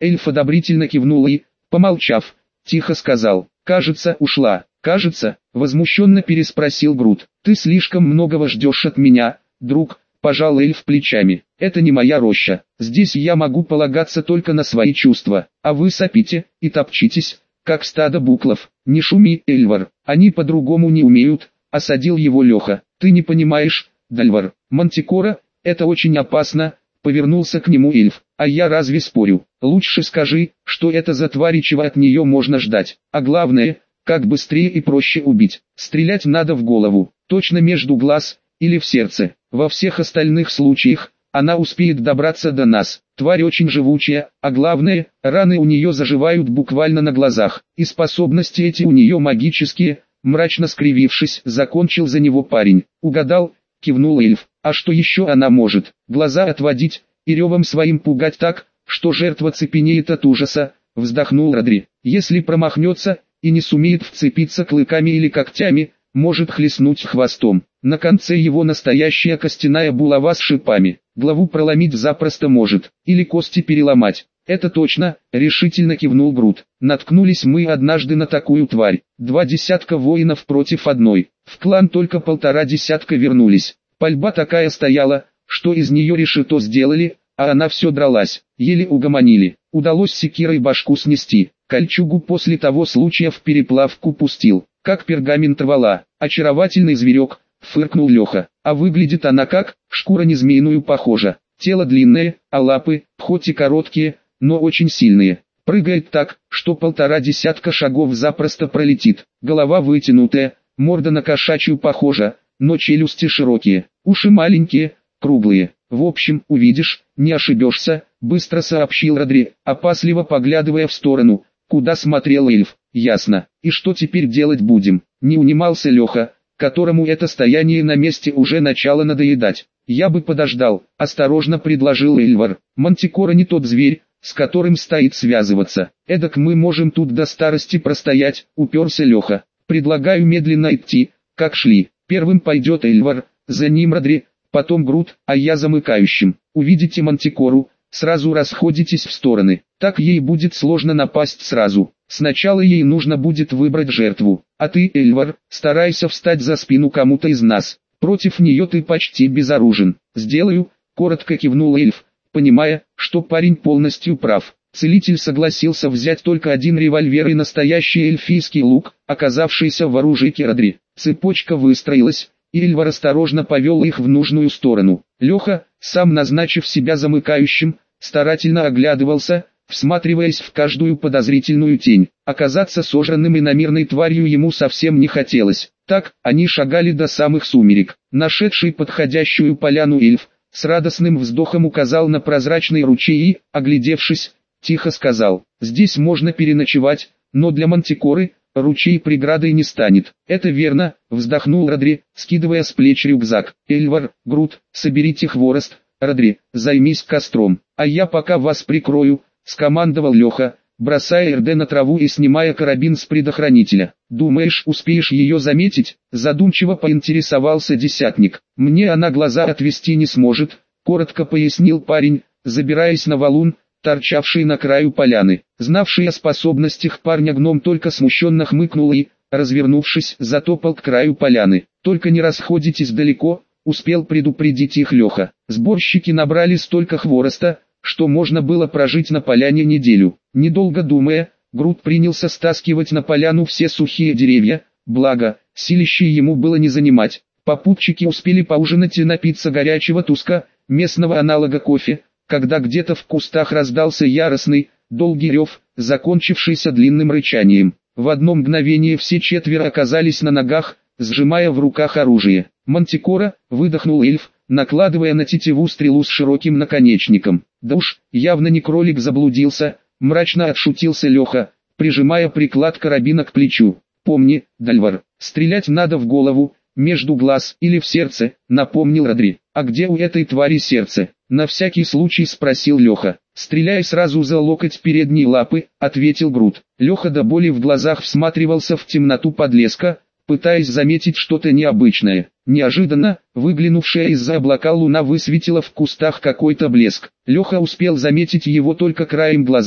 Эльф одобрительно кивнул и, помолчав, тихо сказал: «Кажется, ушла». «Кажется?» — возмущенно переспросил Грут. «Ты слишком многого ждешь от меня, друг», — пожал эльф плечами. «Это не моя роща. Здесь я могу полагаться только на свои чувства, а вы сопите и топчитесь, как стадо буклов. Не шуми, Эльвар, они по-другому не умеют», — осадил его Леха. «Ты не понимаешь, Дальвар, Мантикора, это очень опасно», — повернулся к нему эльф. «А я разве спорю? Лучше скажи, что это за тварь и чего от нее можно ждать. А главное, как быстрее и проще убить. Стрелять надо в голову, точно между глаз или в сердце. Во всех остальных случаях она успеет добраться до нас. Тварь очень живучая, а главное, раны у нее заживают буквально на глазах. И способности эти у нее магические», мрачно скривившись, закончил за него парень. «Угадал?» — кивнул эльф. «А что еще она может? Глаза отводить и ревом своим пугать так, что жертва цепенеет от ужаса», — вздохнул Родри. «Если промахнется и не сумеет вцепиться клыками или когтями, может хлестнуть хвостом. На конце его настоящая костяная булава с шипами. Главу проломить запросто может, или кости переломать». «Это точно», — решительно кивнул Грут. «Наткнулись мы однажды на такую тварь. Два десятка воинов против одной. В клан только полтора десятка вернулись. Пальба такая стояла, что из нее решето сделали, а она все дралась. Еле угомонили. Удалось секирой башку снести. Кольчугу после того случая в переплавку пустил, как пергамент рвала. Очаровательный зверек», — фыркнул Леха. «А выглядит она как, шкура не змеиную похожа. Тело длинное, а лапы, хоть и короткие, но очень сильные. Прыгает так, что полтора десятка шагов запросто пролетит. Голова вытянутая, морда на кошачью похожа, но челюсти широкие, уши маленькие, круглые. В общем, увидишь, не ошибешься», — быстро сообщил Родри, опасливо поглядывая в сторону, куда смотрел эльф. «Ясно. И что теперь делать будем?» — не унимался Леха, которому это стояние на месте уже начало надоедать. «Я бы подождал», — осторожно предложил Эльвар. «Мантикора не тот зверь, с которым стоит связываться. Эдак мы можем тут до старости простоять», — уперся Леха. «Предлагаю медленно идти, как шли. Первым пойдет Эльвар, за ним Родри, потом Грут, а я замыкающим. Увидите Мантикору, сразу расходитесь в стороны. Так ей будет сложно напасть сразу. Сначала ей нужно будет выбрать жертву. А ты, Эльвар, старайся встать за спину кому-то из нас. Против нее ты почти безоружен». «Сделаю», — коротко кивнул эльф, понимая, что парень полностью прав. Целитель согласился взять только один револьвер и настоящий эльфийский лук, оказавшийся в оружии Родри. Цепочка выстроилась, и Эльвар осторожно повел их в нужную сторону. Леха, сам назначив себя замыкающим, старательно оглядывался, всматриваясь в каждую подозрительную тень. Оказаться сожранным иномирной тварью ему совсем не хотелось. Так, они шагали до самых сумерек. Нашедший подходящую поляну эльф с радостным вздохом указал на прозрачный ручей и, оглядевшись, тихо сказал: «Здесь можно переночевать, но для Мантикоры ручей преградой не станет». «Это верно», — вздохнул Родри, скидывая с плеч рюкзак. «Эльвар, Грут, соберите хворост, Родри, займись костром, а я пока вас прикрою», — скомандовал Леха, бросая РД на траву и снимая карабин с предохранителя. «Думаешь, успеешь ее заметить?» — задумчиво поинтересовался десятник. «Мне она глаза отвести не сможет», — коротко пояснил парень, забираясь на валун, торчавший на краю поляны. Знавший о способностях парня гном только смущенно хмыкнул и, развернувшись, затопал к краю поляны. «Только не расходитесь далеко», — успел предупредить их Леха. Сборщики набрали столько хвороста, что можно было прожить на поляне неделю. Недолго думая, Грут принялся стаскивать на поляну все сухие деревья, благо, силище ему было не занимать. Попутчики успели поужинать и напиться горячего туска, местного аналога кофе, когда где-то в кустах раздался яростный, долгий рев, закончившийся длинным рычанием. В одно мгновение все четверо оказались на ногах, сжимая в руках оружие. «Мантикора», — выдохнул эльф, накладывая на тетиву стрелу с широким наконечником. «Да уж, явно не кролик заблудился», — мрачно отшутился Леха, прижимая приклад карабина к плечу. «Помни, Дальвар, стрелять надо в голову, между глаз или в сердце», — напомнил Родри. «А где у этой твари сердце?» — на всякий случай спросил Леха. «Стреляй сразу за локоть передней лапы», — ответил Грут. Леха до боли в глазах всматривался в темноту подлеска, пытаясь заметить что-то необычное. Неожиданно, выглянувшая из-за облака луна высветила в кустах какой-то блеск. Леха успел заметить его только краем глаза,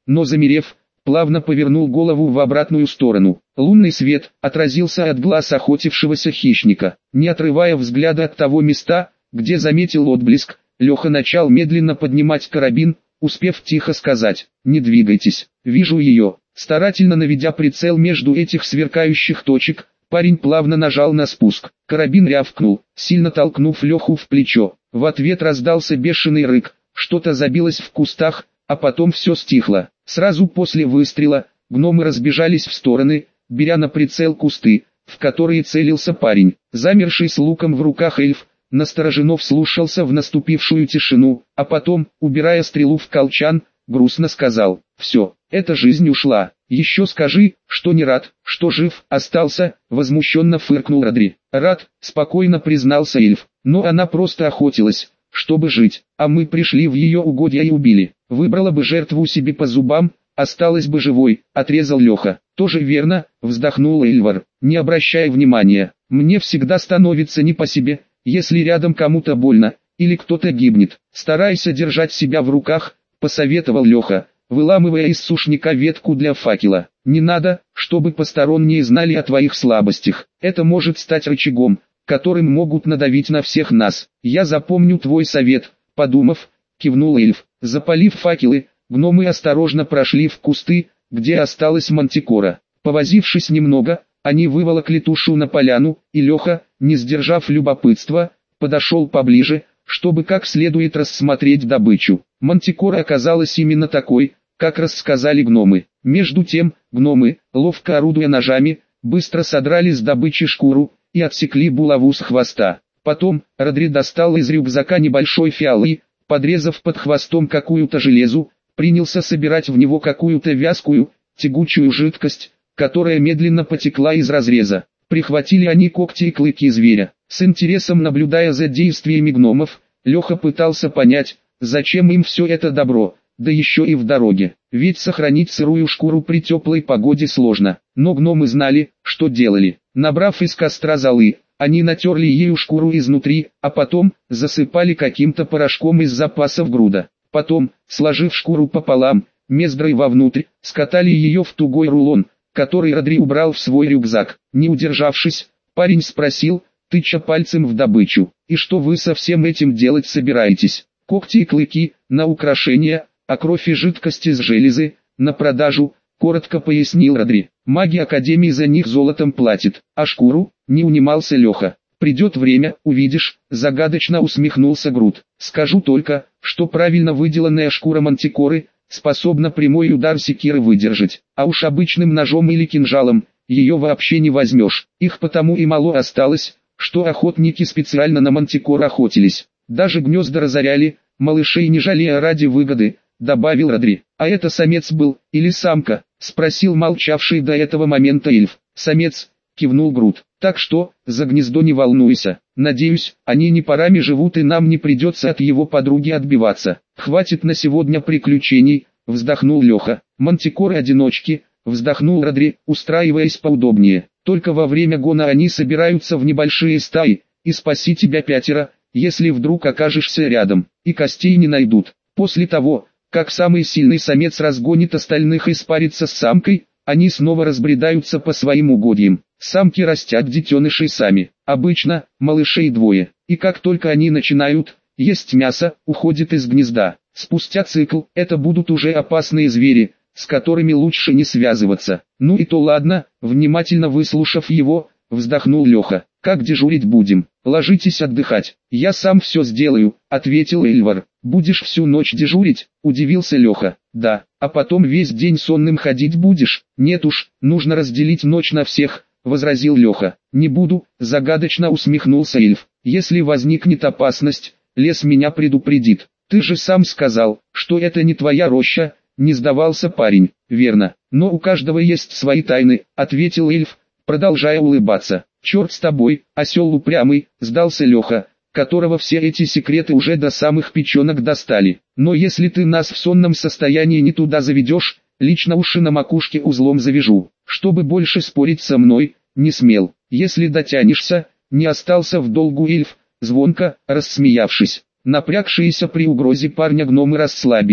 но замерев, плавно повернул голову в обратную сторону. Лунный свет отразился от глаз охотившегося хищника. Не отрывая взгляда от того места, где заметил отблеск, Леха начал медленно поднимать карабин, успев тихо сказать: «Не двигайтесь, вижу ее». Старательно наведя прицел между этих сверкающих точек, парень плавно нажал на спуск. Карабин рявкнул, сильно толкнув Леху в плечо. В ответ раздался бешеный рык, что-то забилось в кустах, а потом все стихло. Сразу после выстрела, гномы разбежались в стороны, беря на прицел кусты, в которые целился парень. Замерший с луком в руках эльф настороженно вслушался в наступившую тишину, а потом, убирая стрелу в колчан, грустно сказал: «Все, эта жизнь ушла. Еще скажи, что не рад, что жив остался», — возмущенно фыркнул Родри. «Рад», — спокойно признался эльф, — «но она просто охотилась, чтобы жить, а мы пришли в ее угодья и убили. Выбрала бы жертву себе по зубам, осталась бы живой», — отрезал Леха. «Тоже верно», — вздохнул Эльвар, не обращая внимания. «Мне всегда становится не по себе, если рядом кому-то больно, или кто-то гибнет. Старайся держать себя в руках», — посоветовал Леха, выламывая из сушняка ветку для факела. «Не надо, чтобы посторонние знали о твоих слабостях. Это может стать рычагом, которым могут надавить на всех нас. Я запомню твой совет», — подумав, кивнул эльф. Запалив факелы, гномы осторожно прошли в кусты, где осталась мантикора. Повозившись немного, они выволокли тушу на поляну, и Леха, не сдержав любопытства, подошел поближе, чтобы как следует рассмотреть добычу. Мантикора оказалась именно такой, как рассказали гномы. Между тем, гномы, ловко орудуя ножами, быстро содрали с добычи шкуру и отсекли булаву с хвоста. Потом, Родри достал из рюкзака небольшой фиал и, подрезав под хвостом какую-то железу, принялся собирать в него какую-то вязкую, тягучую жидкость, которая медленно потекла из разреза. Прихватили они когти и клыки зверя. С интересом наблюдая за действиями гномов, Леха пытался понять, зачем им все это добро, да еще и в дороге. Ведь сохранить сырую шкуру при теплой погоде сложно. Но гномы знали, что делали. Набрав из костра золы, они натерли ею шкуру изнутри, а потом засыпали каким-то порошком из запасов груда. Потом, сложив шкуру пополам, мездрой вовнутрь, скатали ее в тугой рулон, который Родри убрал в свой рюкзак. Не удержавшись, парень спросил, тыча пальцем в добычу: «И что вы со всем этим делать собираетесь?» «Когти и клыки, на украшение, а кровь и жидкости с железы, на продажу», — коротко пояснил Родри. «Маги Академии за них золотом платят, а шкуру?» — не унимался Леха. «Придет время, увидишь», — загадочно усмехнулся Грут. «Скажу только, что правильно выделанная шкура мантикоры способна прямой удар секиры выдержать, а уж обычным ножом или кинжалом ее вообще не возьмешь. Их потому и мало осталось, что охотники специально на мантикор охотились. Даже гнезда разоряли, малышей не жалея ради выгоды», — добавил Родри. «А это самец был, или самка?» — спросил молчавший до этого момента эльф. «Самец», — кивнул Грут. «Так что, за гнездо не волнуйся. Надеюсь, они не парами живут и нам не придется от его подруги отбиваться. Хватит на сегодня приключений», — вздохнул Леха. «Мантикоры-одиночки», — вздохнул Родри, устраиваясь поудобнее. «Только во время гона они собираются в небольшие стаи, и спаси тебя пятеро, если вдруг окажешься рядом, и костей не найдут. После того, как самый сильный самец разгонит остальных и спарится с самкой, они снова разбредаются по своим угодьям. Самки растят детенышей сами, обычно, малышей двое, и как только они начинают есть мясо, уходят из гнезда. Спустя цикл, это будут уже опасные звери, с которыми лучше не связываться». «Ну и то ладно», — внимательно выслушав его, вздохнул Леха. «Как дежурить будем? Ложитесь отдыхать». «Я сам все сделаю», — ответил Эльвар. «Будешь всю ночь дежурить?» — удивился Леха. «Да, а потом весь день сонным ходить будешь?» «Нет уж, нужно разделить ночь на всех», — возразил Леха. «Не буду», — загадочно усмехнулся эльф. «Если возникнет опасность, лес меня предупредит. Ты же сам сказал, что это не твоя роща», — не сдавался парень. «Верно, но у каждого есть свои тайны», — ответил эльф, продолжая улыбаться. «Черт с тобой, осел упрямый», — сдался Леха, которого все эти секреты уже до самых печенок достали. «Но если ты нас в сонном состоянии не туда заведешь, лично уши на макушке узлом завяжу, чтобы больше спорить со мной не смел. Если дотянешься», — не остался в долгу эльф, звонко рассмеявшись. Напрягшиеся при угрозе парня гномы расслабились.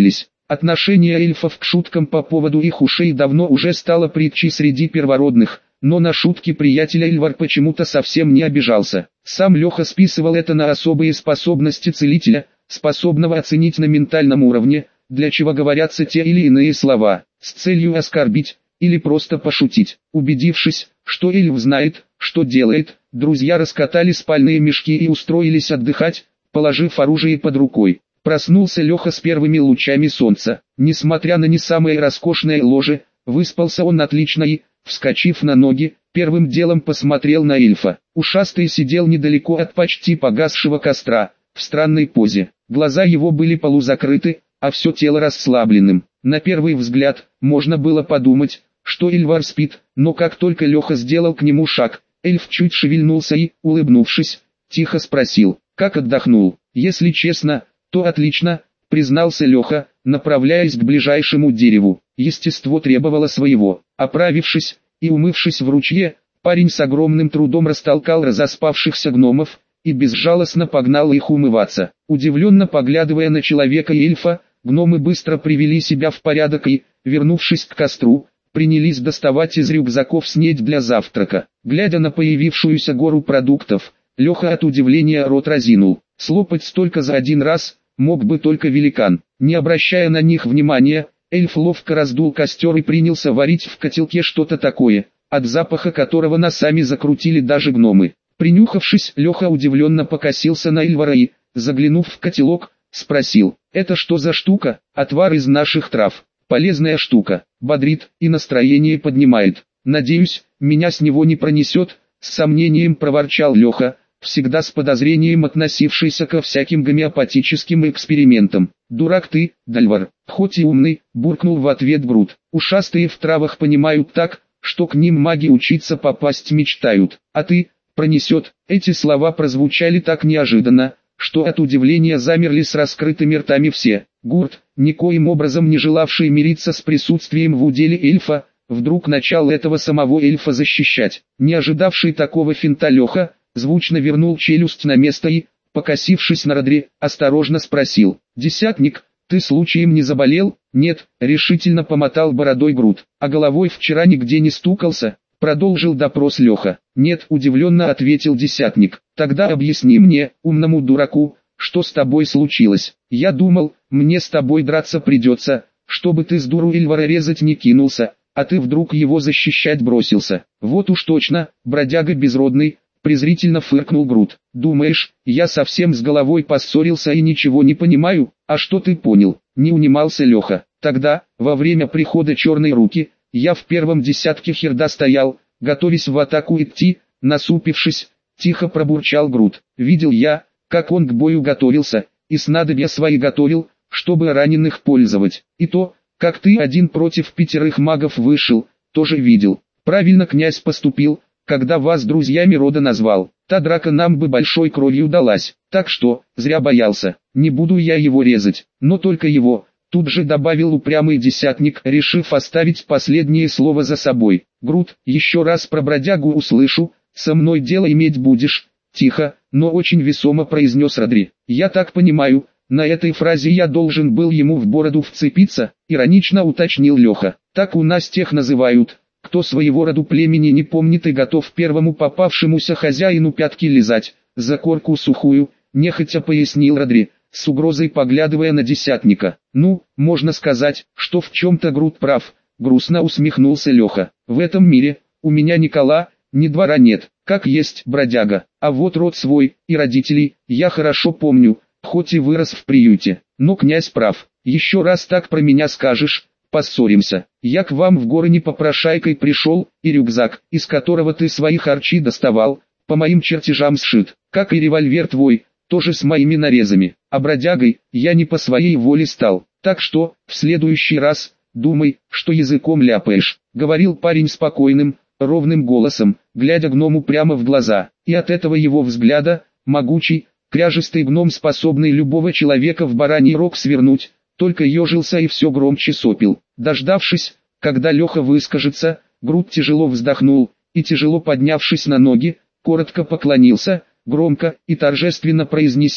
Отношение эльфов к шуткам по поводу их ушей давно уже стало притчей среди первородных, но на шутки приятеля Эльвар почему-то совсем не обижался. Сам Леха списывал это на особые способности целителя, способного оценить на ментальном уровне, для чего говорятся те или иные слова, с целью оскорбить, или просто пошутить. Убедившись, что эльф знает, что делает, друзья раскатали спальные мешки и устроились отдыхать, положив оружие под рукой. Проснулся Леха с первыми лучами солнца. Несмотря на не самое роскошное ложе, выспался он отлично и, вскочив на ноги, первым делом посмотрел на эльфа. Ушастый сидел недалеко от почти погасшего костра, в странной позе. Глаза его были полузакрыты, а все тело расслабленным. На первый взгляд, можно было подумать, что Эльвар спит, но как только Леха сделал к нему шаг, эльф чуть шевельнулся и, улыбнувшись, тихо спросил: «Как отдохнул?» «Если честно, то отлично», — признался Леха, направляясь к ближайшему дереву. Естество требовало своего. Оправившись и умывшись в ручье, парень с огромным трудом растолкал разоспавшихся гномов и безжалостно погнал их умываться. Удивленно поглядывая на человека и эльфа, гномы быстро привели себя в порядок и, вернувшись к костру, принялись доставать из рюкзаков снедь для завтрака. Глядя на появившуюся гору продуктов, Леха от удивления рот разинул. Слопать столько за один раз мог бы только великан. Не обращая на них внимания, эльф ловко раздул костер и принялся варить в котелке что-то такое, от запаха которого носами закрутили даже гномы. Принюхавшись, Леха удивленно покосился на Эльвара и, заглянув в котелок, спросил: «Это что за штука?» «Отвар из наших трав. Полезная штука, бодрит и настроение поднимает. Надеюсь, меня с него не пронесет», — с сомнением проворчал Леха, всегда с подозрением относившийся ко всяким гомеопатическим экспериментам. «Дурак ты, Дальвар, хоть и умный», — буркнул в ответ Грут. «Ушастые в травах понимают так, что к ним маги учиться попасть мечтают. А ты, пронесет». Эти слова прозвучали так неожиданно, что от удивления замерли с раскрытыми ртами все. Гурт, никоим образом не желавший мириться с присутствием в уделе эльфа, вдруг начал этого самого эльфа защищать. Не ожидавший такого финта Леха, звучно вернул челюсть на место и, покосившись на Родри, осторожно спросил: «Десятник, ты случаем не заболел?» «Нет», — решительно помотал бородой Грут. «А головой вчера нигде не стукался?» — продолжил допрос Леха. «Нет», — удивленно ответил Десятник. «Тогда объясни мне, умному дураку, что с тобой случилось. Я думал, мне с тобой драться придется, чтобы ты с дуру Эльвара резать не кинулся, а ты вдруг его защищать бросился». «Вот уж точно, бродяга безродный», — презрительно фыркнул Грут. «Думаешь, я совсем с головой поссорился и ничего не понимаю? А что ты понял?» — не унимался Леха. «Тогда, во время прихода черной руки, я в первом десятке херда стоял, готовясь в атаку идти», — насупившись, тихо пробурчал Грут. «Видел я, как он к бою готовился, и снадобья свои готовил, чтобы раненых пользовать. И то, как ты один против пятерых магов вышел, тоже видел. Правильно князь поступил, когда вас друзьями рода назвал. Та драка нам бы большой кровью далась, так что, зря боялся. Не буду я его резать, но только его», — тут же добавил упрямый Десятник, решив оставить последнее слово за собой. «Грут, еще раз про бродягу услышу, со мной дело иметь будешь», — тихо, но очень весомо произнес Родри. «Я так понимаю, на этой фразе я должен был ему в бороду вцепиться», — иронично уточнил Леха. «Так у нас тех называют, кто своего роду племени не помнит и готов первому попавшемуся хозяину пятки лизать, за корку сухую», — нехотя пояснил Родри, с угрозой поглядывая на Десятника. «Ну, можно сказать, что в чем-то Грут прав», — грустно усмехнулся Леха. «В этом мире, у меня ни кола, ни двора нет, как есть бродяга, а вот род свой и родителей я хорошо помню, хоть и вырос в приюте. Но князь прав, еще раз так про меня скажешь, поссоримся. Я к вам в горы не попрошайкой пришел, и рюкзак, из которого ты свои харчи доставал, по моим чертежам сшит, как и револьвер твой, тоже с моими нарезами. А бродягой я не по своей воле стал, так что, в следующий раз, думай, что языком ляпаешь», — говорил парень спокойным, ровным голосом, глядя гному прямо в глаза, и от этого его взгляда, могучий, кряжестый гном, способный любого человека в бараний рог свернуть, только ежился и все громче сопел. Дождавшись, когда Леха выскажется, Грут тяжело вздохнул, и тяжело поднявшись на ноги, коротко поклонился, громко и торжественно произнеся: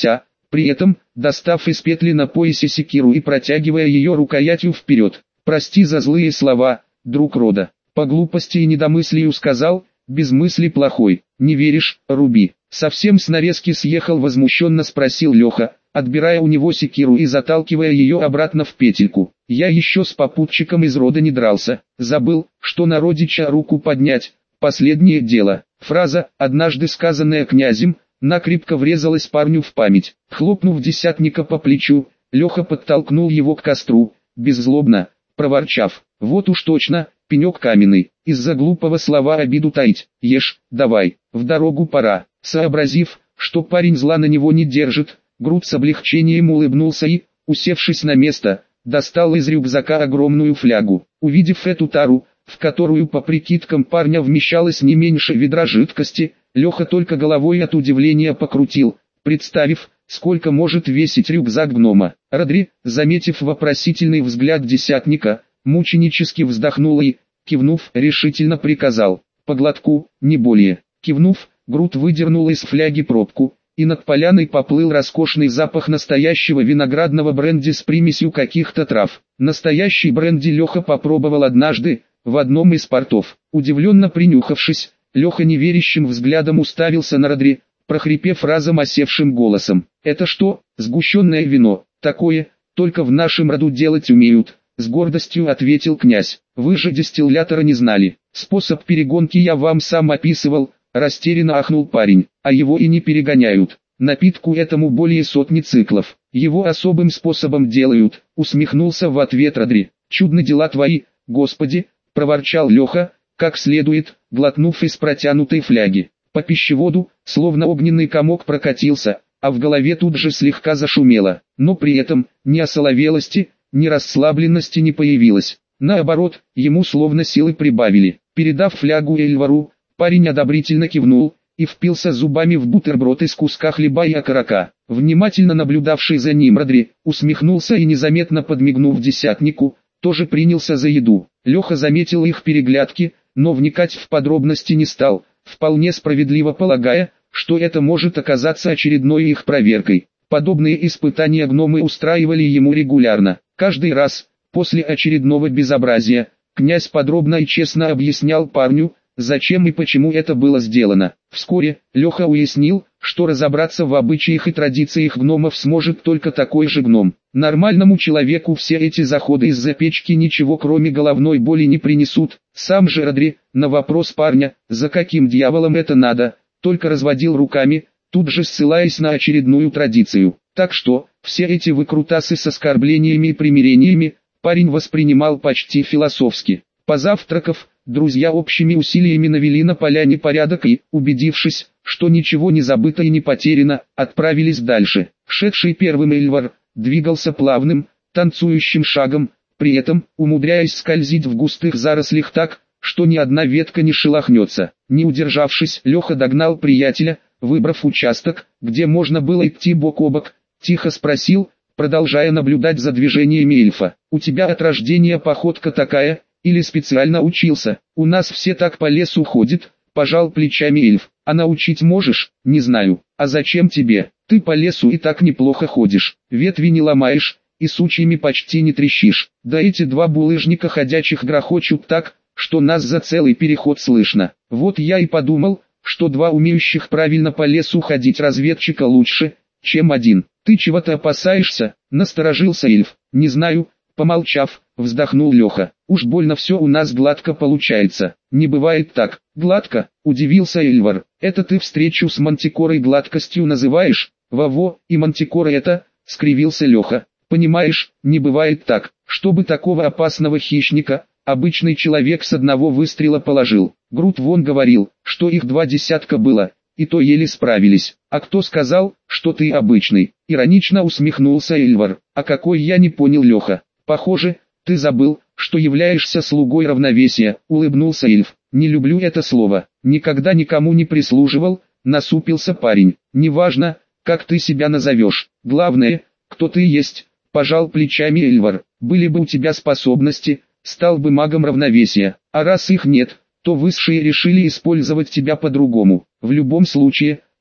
при этом, достав из петли на поясе секиру и протягивая ее рукоятью вперед. «Прости за злые слова, друг рода. По глупости и недомыслию сказал, без мысли плохой. Не веришь, руби». «Совсем с нарезки съехал?» — возмущенно спросил Леха, отбирая у него секиру и заталкивая ее обратно в петельку. «Я еще с попутчиком из рода не дрался. Забыл, что на родича руку поднять — последнее дело». Фраза, однажды сказанная князем, накрепко врезалась парню в память. Хлопнув десятника по плечу, Леха подтолкнул его к костру, беззлобно проворчав: «Вот уж точно, пенек каменный, из-за глупого слова обиду таить. Ешь, давай, в дорогу пора». Сообразив, что парень зла на него не держит, Грут с облегчением улыбнулся и, усевшись на место, достал из рюкзака огромную флягу. Увидев эту тару, в которую по прикидкам парня вмещалось не меньше ведра жидкости, Леха только головой от удивления покрутил, представив, сколько может весить рюкзак гнома. Родри, заметив вопросительный взгляд десятника, мученически вздохнул и, кивнув, решительно приказал: «По глотку, не более». Кивнув, Грут выдернул из фляги пробку, и над поляной поплыл роскошный запах настоящего виноградного бренди с примесью каких-то трав. Настоящий бренди Леха попробовал однажды, в одном из портов. Удивленно принюхавшись, Леха неверящим взглядом уставился на Родри, прохрипев разом осевшим голосом: «Это что, сгущенное вино? Такое, только в нашем роду делать умеют», — с гордостью ответил князь. «Вы же дистиллятора не знали. Способ перегонки я вам сам описывал», — растерянно ахнул парень. «А его и не перегоняют. Напитку этому более сотни циклов. Его особым способом делают», — усмехнулся в ответ Родри. «Чудны дела твои, господи», — проворчал Леха, как следует, глотнув из протянутой фляги. По пищеводу, словно огненный комок, прокатился, а в голове тут же слегка зашумело, но при этом ни осоловелости, ни расслабленности не появилось. Наоборот, ему словно силы прибавили. Передав флягу Эльвару, парень одобрительно кивнул и впился зубами в бутерброд из куска хлеба и окорока. Внимательно наблюдавший за ним Родри усмехнулся и, незаметно подмигнув десятнику, тоже принялся за еду. Леха заметил их переглядки, но вникать в подробности не стал, вполне справедливо полагая, что это может оказаться очередной их проверкой. Подобные испытания гномы устраивали ему регулярно. Каждый раз, после очередного безобразия, князь подробно и честно объяснял парню, зачем и почему это было сделано. Вскоре, Леха уяснил, что разобраться в обычаях и традициях гномов сможет только такой же гном. Нормальному человеку все эти заходы из-за печки ничего кроме головной боли не принесут. Сам же Родри, на вопрос парня, за каким дьяволом это надо, только разводил руками, тут же ссылаясь на очередную традицию. Так что, все эти выкрутасы с оскорблениями и примирениями, парень воспринимал почти философски. Позавтракав, друзья общими усилиями навели на поляне порядок и, убедившись, что ничего не забыто и не потеряно, отправились дальше. Шедший первым Эльвар двигался плавным, танцующим шагом, при этом умудряясь скользить в густых зарослях так, что ни одна ветка не шелохнется. Не удержавшись, Леха догнал приятеля, выбрав участок, где можно было идти бок о бок, тихо спросил, продолжая наблюдать за движениями эльфа: «У тебя от рождения походка такая, или специально учился?» «У нас все так по лесу ходят», — пожал плечами эльф. «А научить можешь?» «Не знаю». «А зачем тебе? Ты по лесу и так неплохо ходишь, ветви не ломаешь, и сучьями почти не трещишь. Да эти два булыжника ходячих грохочут так, что нас за целый переход слышно. Вот я и подумал, что два умеющих правильно по лесу ходить разведчика лучше, чем один». «Ты чего-то опасаешься?» — насторожился эльф. «Не знаю», — помолчав, вздохнул Леха. «Уж больно все у нас гладко получается». «Не бывает так гладко», — удивился Эльвар. «Это ты встречу с мантикорой гладкостью называешь?» «Во-во, и мантикора это», — скривился Леха. «Понимаешь, не бывает так, чтобы такого опасного хищника обычный человек с одного выстрела положил. Грут вон говорил, что их два десятка было, и то еле справились. А кто сказал, что ты обычный?» Иронично усмехнулся Эльвар. «А какой, я не понял, Леха?» «Похоже, ты забыл, что являешься слугой равновесия», — улыбнулся эльф. «Не люблю это слово, никогда никому не прислуживал», — насупился парень. «Неважно, как ты себя назовешь, главное, кто ты есть», — пожал плечами Эльвар. «Были бы у тебя способности, стал бы магом равновесия, а раз их нет, то высшие решили использовать тебя по-другому. В любом случае,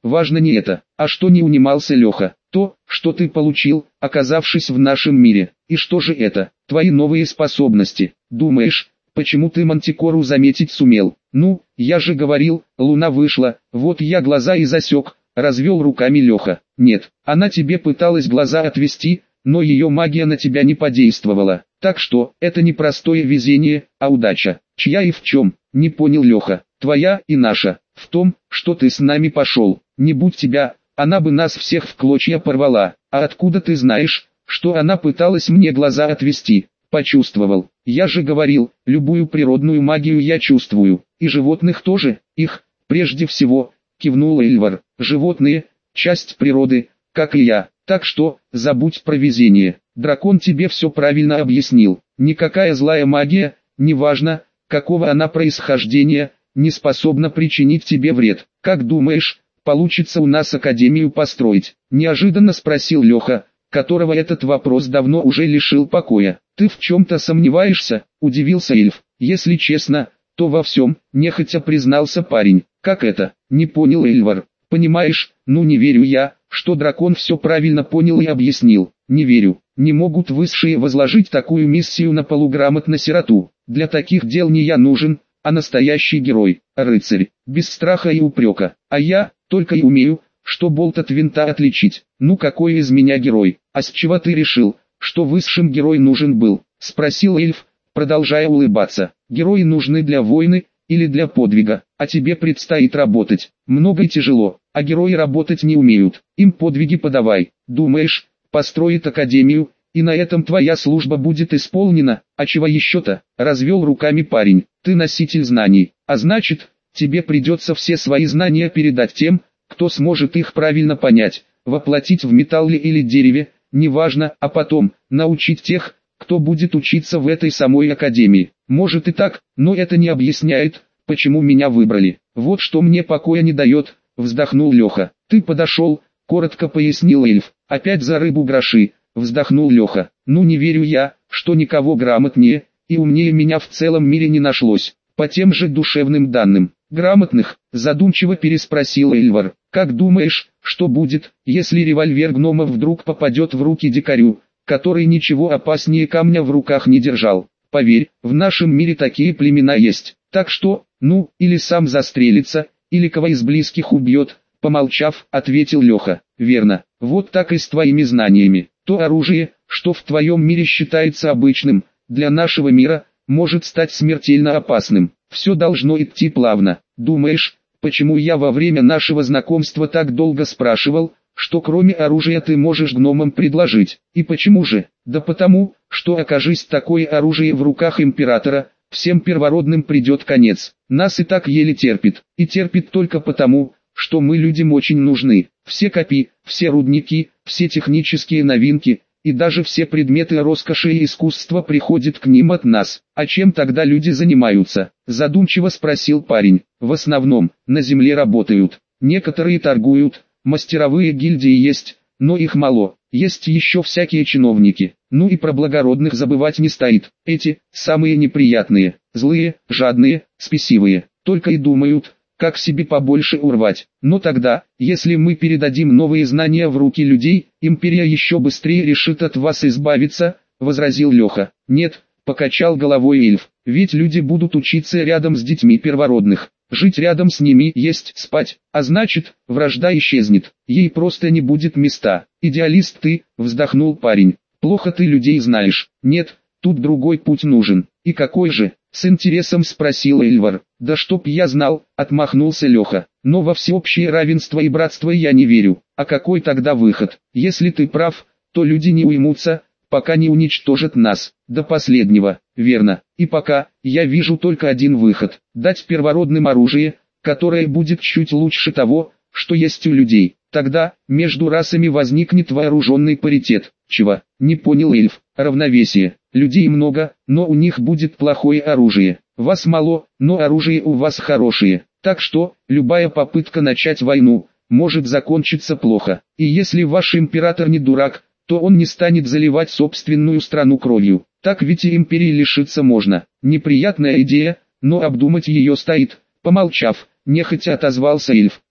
важно не это. А что, не унимался Леха? То, что ты получил, оказавшись в нашем мире. И что же это? Твои новые способности. Думаешь, почему ты Мантикору заметить сумел? Ну, я же говорил, луна вышла, вот я глаза и засек, развел руками Леха. Нет, она тебе пыталась глаза отвести, но ее магия на тебя не подействовала. Так что, это не простое везение, а удача. Чья и в чем? Не понял Леха. Твоя и наша. В том, что ты с нами пошел. Не будь тебя, она бы нас всех в клочья порвала. А откуда ты знаешь, что она пыталась мне глаза отвести? Почувствовал. Я же говорил, любую природную магию я чувствую. И животных тоже, их, прежде всего, кивнул Эльвар. Животные, часть природы, как и я. Так что, забудь про везение. Дракон тебе все правильно объяснил. Никакая злая магия, неважно, какого она происхождения, не способна причинить тебе вред. Как думаешь, получится у нас академию построить? Неожиданно спросил Леха, которого этот вопрос давно уже лишил покоя. Ты в чем-то сомневаешься? Удивился эльф. Если честно, то во всем, нехотя признался парень. Как это? Не понял Эльвар. Понимаешь, ну не верю я, что дракон все правильно понял и объяснил. Не верю, не могут высшие возложить такую миссию на полуграмотно сироту. Для таких дел не я нужен, а настоящий герой, рыцарь, без страха и упрека. А я, только и умею, что болт от винта отличить. Ну какой из меня герой? А с чего ты решил, что высшим герой нужен был? Спросил эльф, продолжая улыбаться. Герои нужны для войны, или для подвига, а тебе предстоит работать. Много и тяжело, а герои работать не умеют. Им подвиги подавай. Думаешь, построит академию, и на этом твоя служба будет исполнена? А чего еще-то? Развел руками парень. Ты носитель знаний, а значит, тебе придется все свои знания передать тем, кто сможет их правильно понять, воплотить в металле или дереве, неважно, а потом, научить тех, кто будет учиться в этой самой академии. Может и так, но это не объясняет, почему меня выбрали. Вот что мне покоя не дает, вздохнул Леха. Ты подошел, коротко пояснил эльф. Опять за рыбу гроши, вздохнул Леха. Ну не верю я, что никого грамотнее и умнее меня в целом мире не нашлось. По тем же душевным данным. Грамотных, задумчиво переспросил Эльвар. Как думаешь, что будет, если револьвер гнома вдруг попадет в руки дикарю, который ничего опаснее камня в руках не держал? Поверь, в нашем мире такие племена есть. Так что, ну, или сам застрелится, или кого из близких убьет, помолчав, ответил Леха. Верно, вот так и с твоими знаниями. То оружие, что в твоем мире считается обычным, для нашего мира, может стать смертельно опасным. Все должно идти плавно. Думаешь, почему я во время нашего знакомства так долго спрашивал, что кроме оружия ты можешь гномам предложить? И почему же? Да потому, что окажись такое оружие в руках императора, всем первородным придет конец. Нас и так еле терпит, и терпит только потому, что мы людям очень нужны. Все копи, все рудники, все технические новинки, и даже все предметы роскоши и искусства приходят к ним от нас. А чем тогда люди занимаются? Задумчиво спросил парень. В основном, на земле работают. Некоторые торгуют, мастеровые гильдии есть, но их мало. Есть еще всякие чиновники. Ну и про благородных забывать не стоит. Эти, самые неприятные, злые, жадные, спесивые, только и думают, как себе побольше урвать. Но тогда, если мы передадим новые знания в руки людей, империя еще быстрее решит от вас избавиться, возразил Леха. Нет, покачал головой эльф, ведь люди будут учиться рядом с детьми первородных. Жить рядом с ними, есть, спать, а значит, вражда исчезнет, ей просто не будет места. Идеалист ты, вздохнул парень, плохо ты людей знаешь. Нет, тут другой путь нужен. И какой же? С интересом спросил Эльвар. Да чтоб я знал, отмахнулся Леха. Но во всеобщее равенство и братство я не верю. А какой тогда выход? Если ты прав, то люди не уймутся, пока не уничтожат нас. До последнего, верно. И пока, я вижу только один выход. Дать первородным оружие, которое будет чуть лучше того, что есть у людей. Тогда, между расами возникнет вооруженный паритет. Чего? Не понял эльф. Равновесие. Людей много, но у них будет плохое оружие. Вас мало, но оружие у вас хорошее. Так что, любая попытка начать войну, может закончиться плохо. И если ваш император не дурак, то он не станет заливать собственную страну кровью. Так ведь и империи лишиться можно. Неприятная идея, но обдумать ее стоит. Помолчав, нехотя отозвался эльф.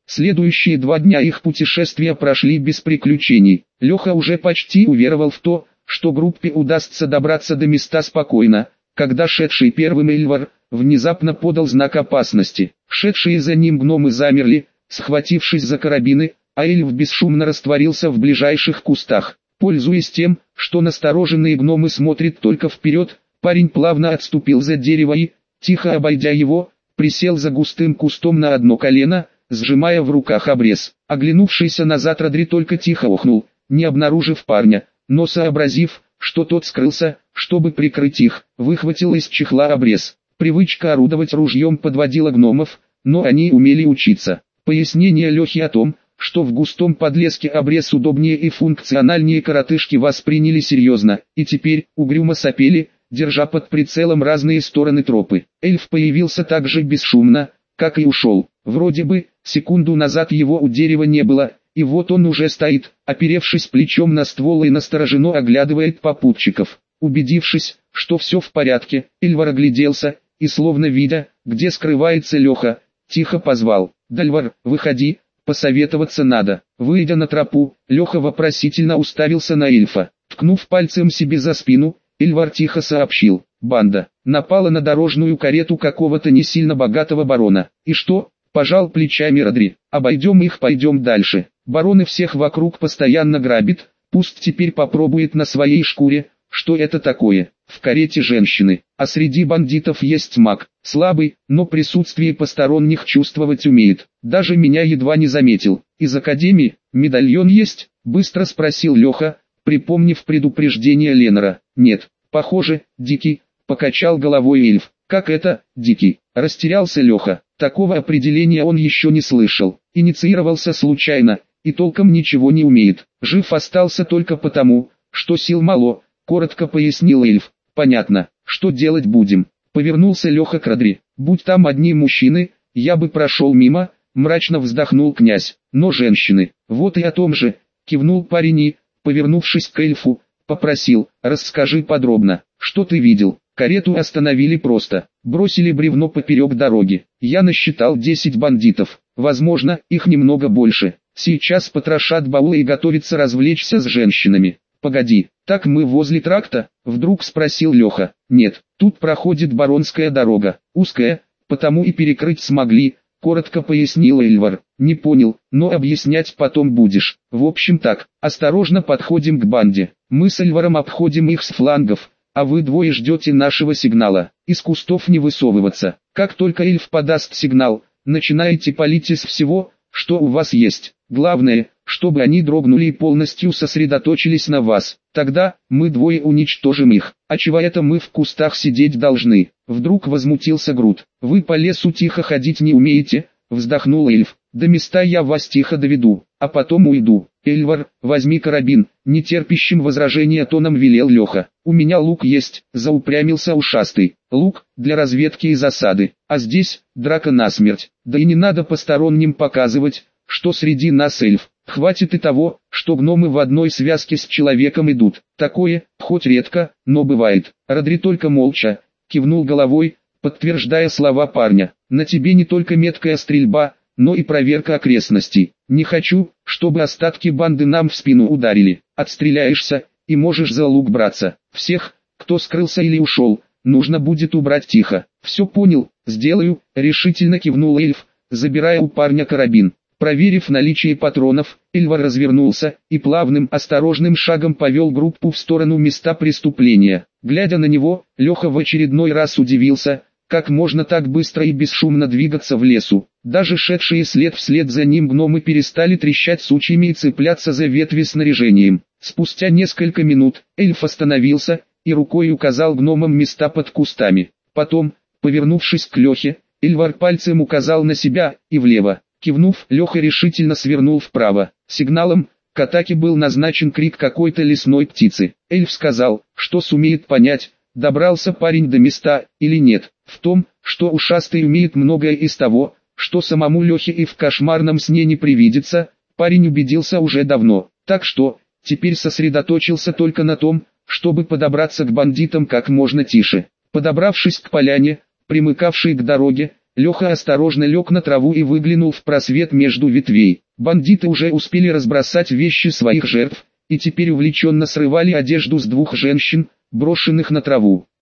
Следующие два дня их путешествия прошли без приключений. Леха уже почти уверовал в то, что группе удастся добраться до места спокойно, когда шедший первым Эльвар внезапно подал знак опасности. Шедшие за ним гномы замерли, схватившись за карабины, а эльф бесшумно растворился в ближайших кустах. Пользуясь тем, что настороженные гномы смотрят только вперед, парень плавно отступил за дерево и, тихо обойдя его, присел за густым кустом на одно колено, сжимая в руках обрез. Оглянувшийся назад Родри только тихо охнул, не обнаружив парня, но сообразив, что тот скрылся, чтобы прикрыть их, выхватил из чехла обрез. Привычка орудовать ружьем подводила гномов, но они умели учиться. Пояснение Лехи о том, что в густом подлеске обрез удобнее и функциональнее, коротышки восприняли серьезно, и теперь угрюмо сопели, держа под прицелом разные стороны тропы. Эльф появился так же бесшумно, как и ушел. Вроде бы, секунду назад его у дерева не было, и вот он уже стоит, оперевшись плечом на ствол и настороженно оглядывает попутчиков. Убедившись, что все в порядке, Эльвар огляделся, и словно видя, где скрывается Леха, тихо позвал: «Дальвар, выходи, посоветоваться надо». Выйдя на тропу, Леха вопросительно уставился на эльфа. Ткнув пальцем себе за спину, Эльвар тихо сообщил: «Банда напала на дорожную карету какого-то не сильно богатого барона». «И что?» – пожал плечами Родри. «Обойдем их, пойдем дальше. Бароны всех вокруг постоянно грабит, пусть теперь попробует на своей шкуре, что это такое. В карете женщины, а среди бандитов есть маг, слабый, но присутствие посторонних чувствовать умеет. Даже меня едва не заметил. Из академии медальон есть?» – быстро спросил Леха, припомнив предупреждение Ленора. «Нет, похоже, дикий», – покачал головой эльф. «Как это, дикий?» – растерялся Леха. Такого определения он еще не слышал. Инициировался случайно, и толком ничего не умеет. Жив остался только потому, что сил мало, коротко пояснил эльф. «Понятно, что делать будем?» Повернулся Леха к Родри. «Будь там одни мужчины, я бы прошел мимо», мрачно вздохнул князь. «Но женщины, вот и о том же», кивнул парень и, повернувшись к эльфу, попросил: «Расскажи подробно, что ты видел?» Карету остановили просто, бросили бревно поперек дороги. Я насчитал десять бандитов, возможно, их немного больше. Сейчас потрошат баулы и готовятся развлечься с женщинами. «Погоди, так мы возле тракта?» – вдруг спросил Леха. «Нет, тут проходит Баронская дорога, узкая, потому и перекрыть смогли», – коротко пояснил Эльвар. «Не понял, но объяснять потом будешь. В общем так, осторожно подходим к банде. Мы с Эльваром обходим их с флангов, а вы двое ждете нашего сигнала. Из кустов не высовываться. Как только эльф подаст сигнал, начинаете палить из всего, что у вас есть. Главное, чтобы они дрогнули и полностью сосредоточились на вас. Тогда мы двое уничтожим их. А чего это мы в кустах сидеть должны?» Вдруг возмутился Грут. «Вы по лесу тихо ходить не умеете?» Вздохнул эльф. «До места я вас тихо доведу, а потом уйду». «Эльвар, возьми карабин», нетерпящим возражения тоном велел Леха. «У меня лук есть», заупрямился ушастый. «Лук, для разведки и засады, а здесь, драка насмерть. Да и не надо посторонним показывать, что среди нас эльф. Хватит и того, что гномы в одной связке с человеком идут. Такое, хоть редко, но бывает». Родри только молча кивнул головой, подтверждая слова парня. «На тебе не только меткая стрельба, но и проверка окрестностей. Не хочу, чтобы остатки банды нам в спину ударили. Отстреляешься, и можешь за лук браться. Всех, кто скрылся или ушел, нужно будет убрать тихо». «Все понял, сделаю», решительно кивнул эльф, забирая у парня карабин. Проверив наличие патронов, Эльвар развернулся и плавным, осторожным шагом повел группу в сторону места преступления. Глядя на него, Леха в очередной раз удивился, как можно так быстро и бесшумно двигаться в лесу. Даже шедшие след вслед за ним гномы перестали трещать сучьями и цепляться за ветви снаряжением. Спустя несколько минут, эльф остановился и рукой указал гномам места под кустами. Потом, повернувшись к Лехе, Эльвар пальцем указал на себя и влево. Кивнув, Леха решительно свернул вправо. Сигналом к атаке был назначен крик какой-то лесной птицы. Эльф сказал, что сумеет понять, добрался парень до места или нет. В том, что ушастый умеет многое из того, что самому Лехе и в кошмарном сне не привидится, парень убедился уже давно. Так что, теперь сосредоточился только на том, чтобы подобраться к бандитам как можно тише. Подобравшись к поляне, примыкавшей к дороге, Леха осторожно лег на траву и выглянул в просвет между ветвей. Бандиты уже успели разбросать вещи своих жертв, и теперь увлеченно срывали одежду с двух женщин, брошенных на траву.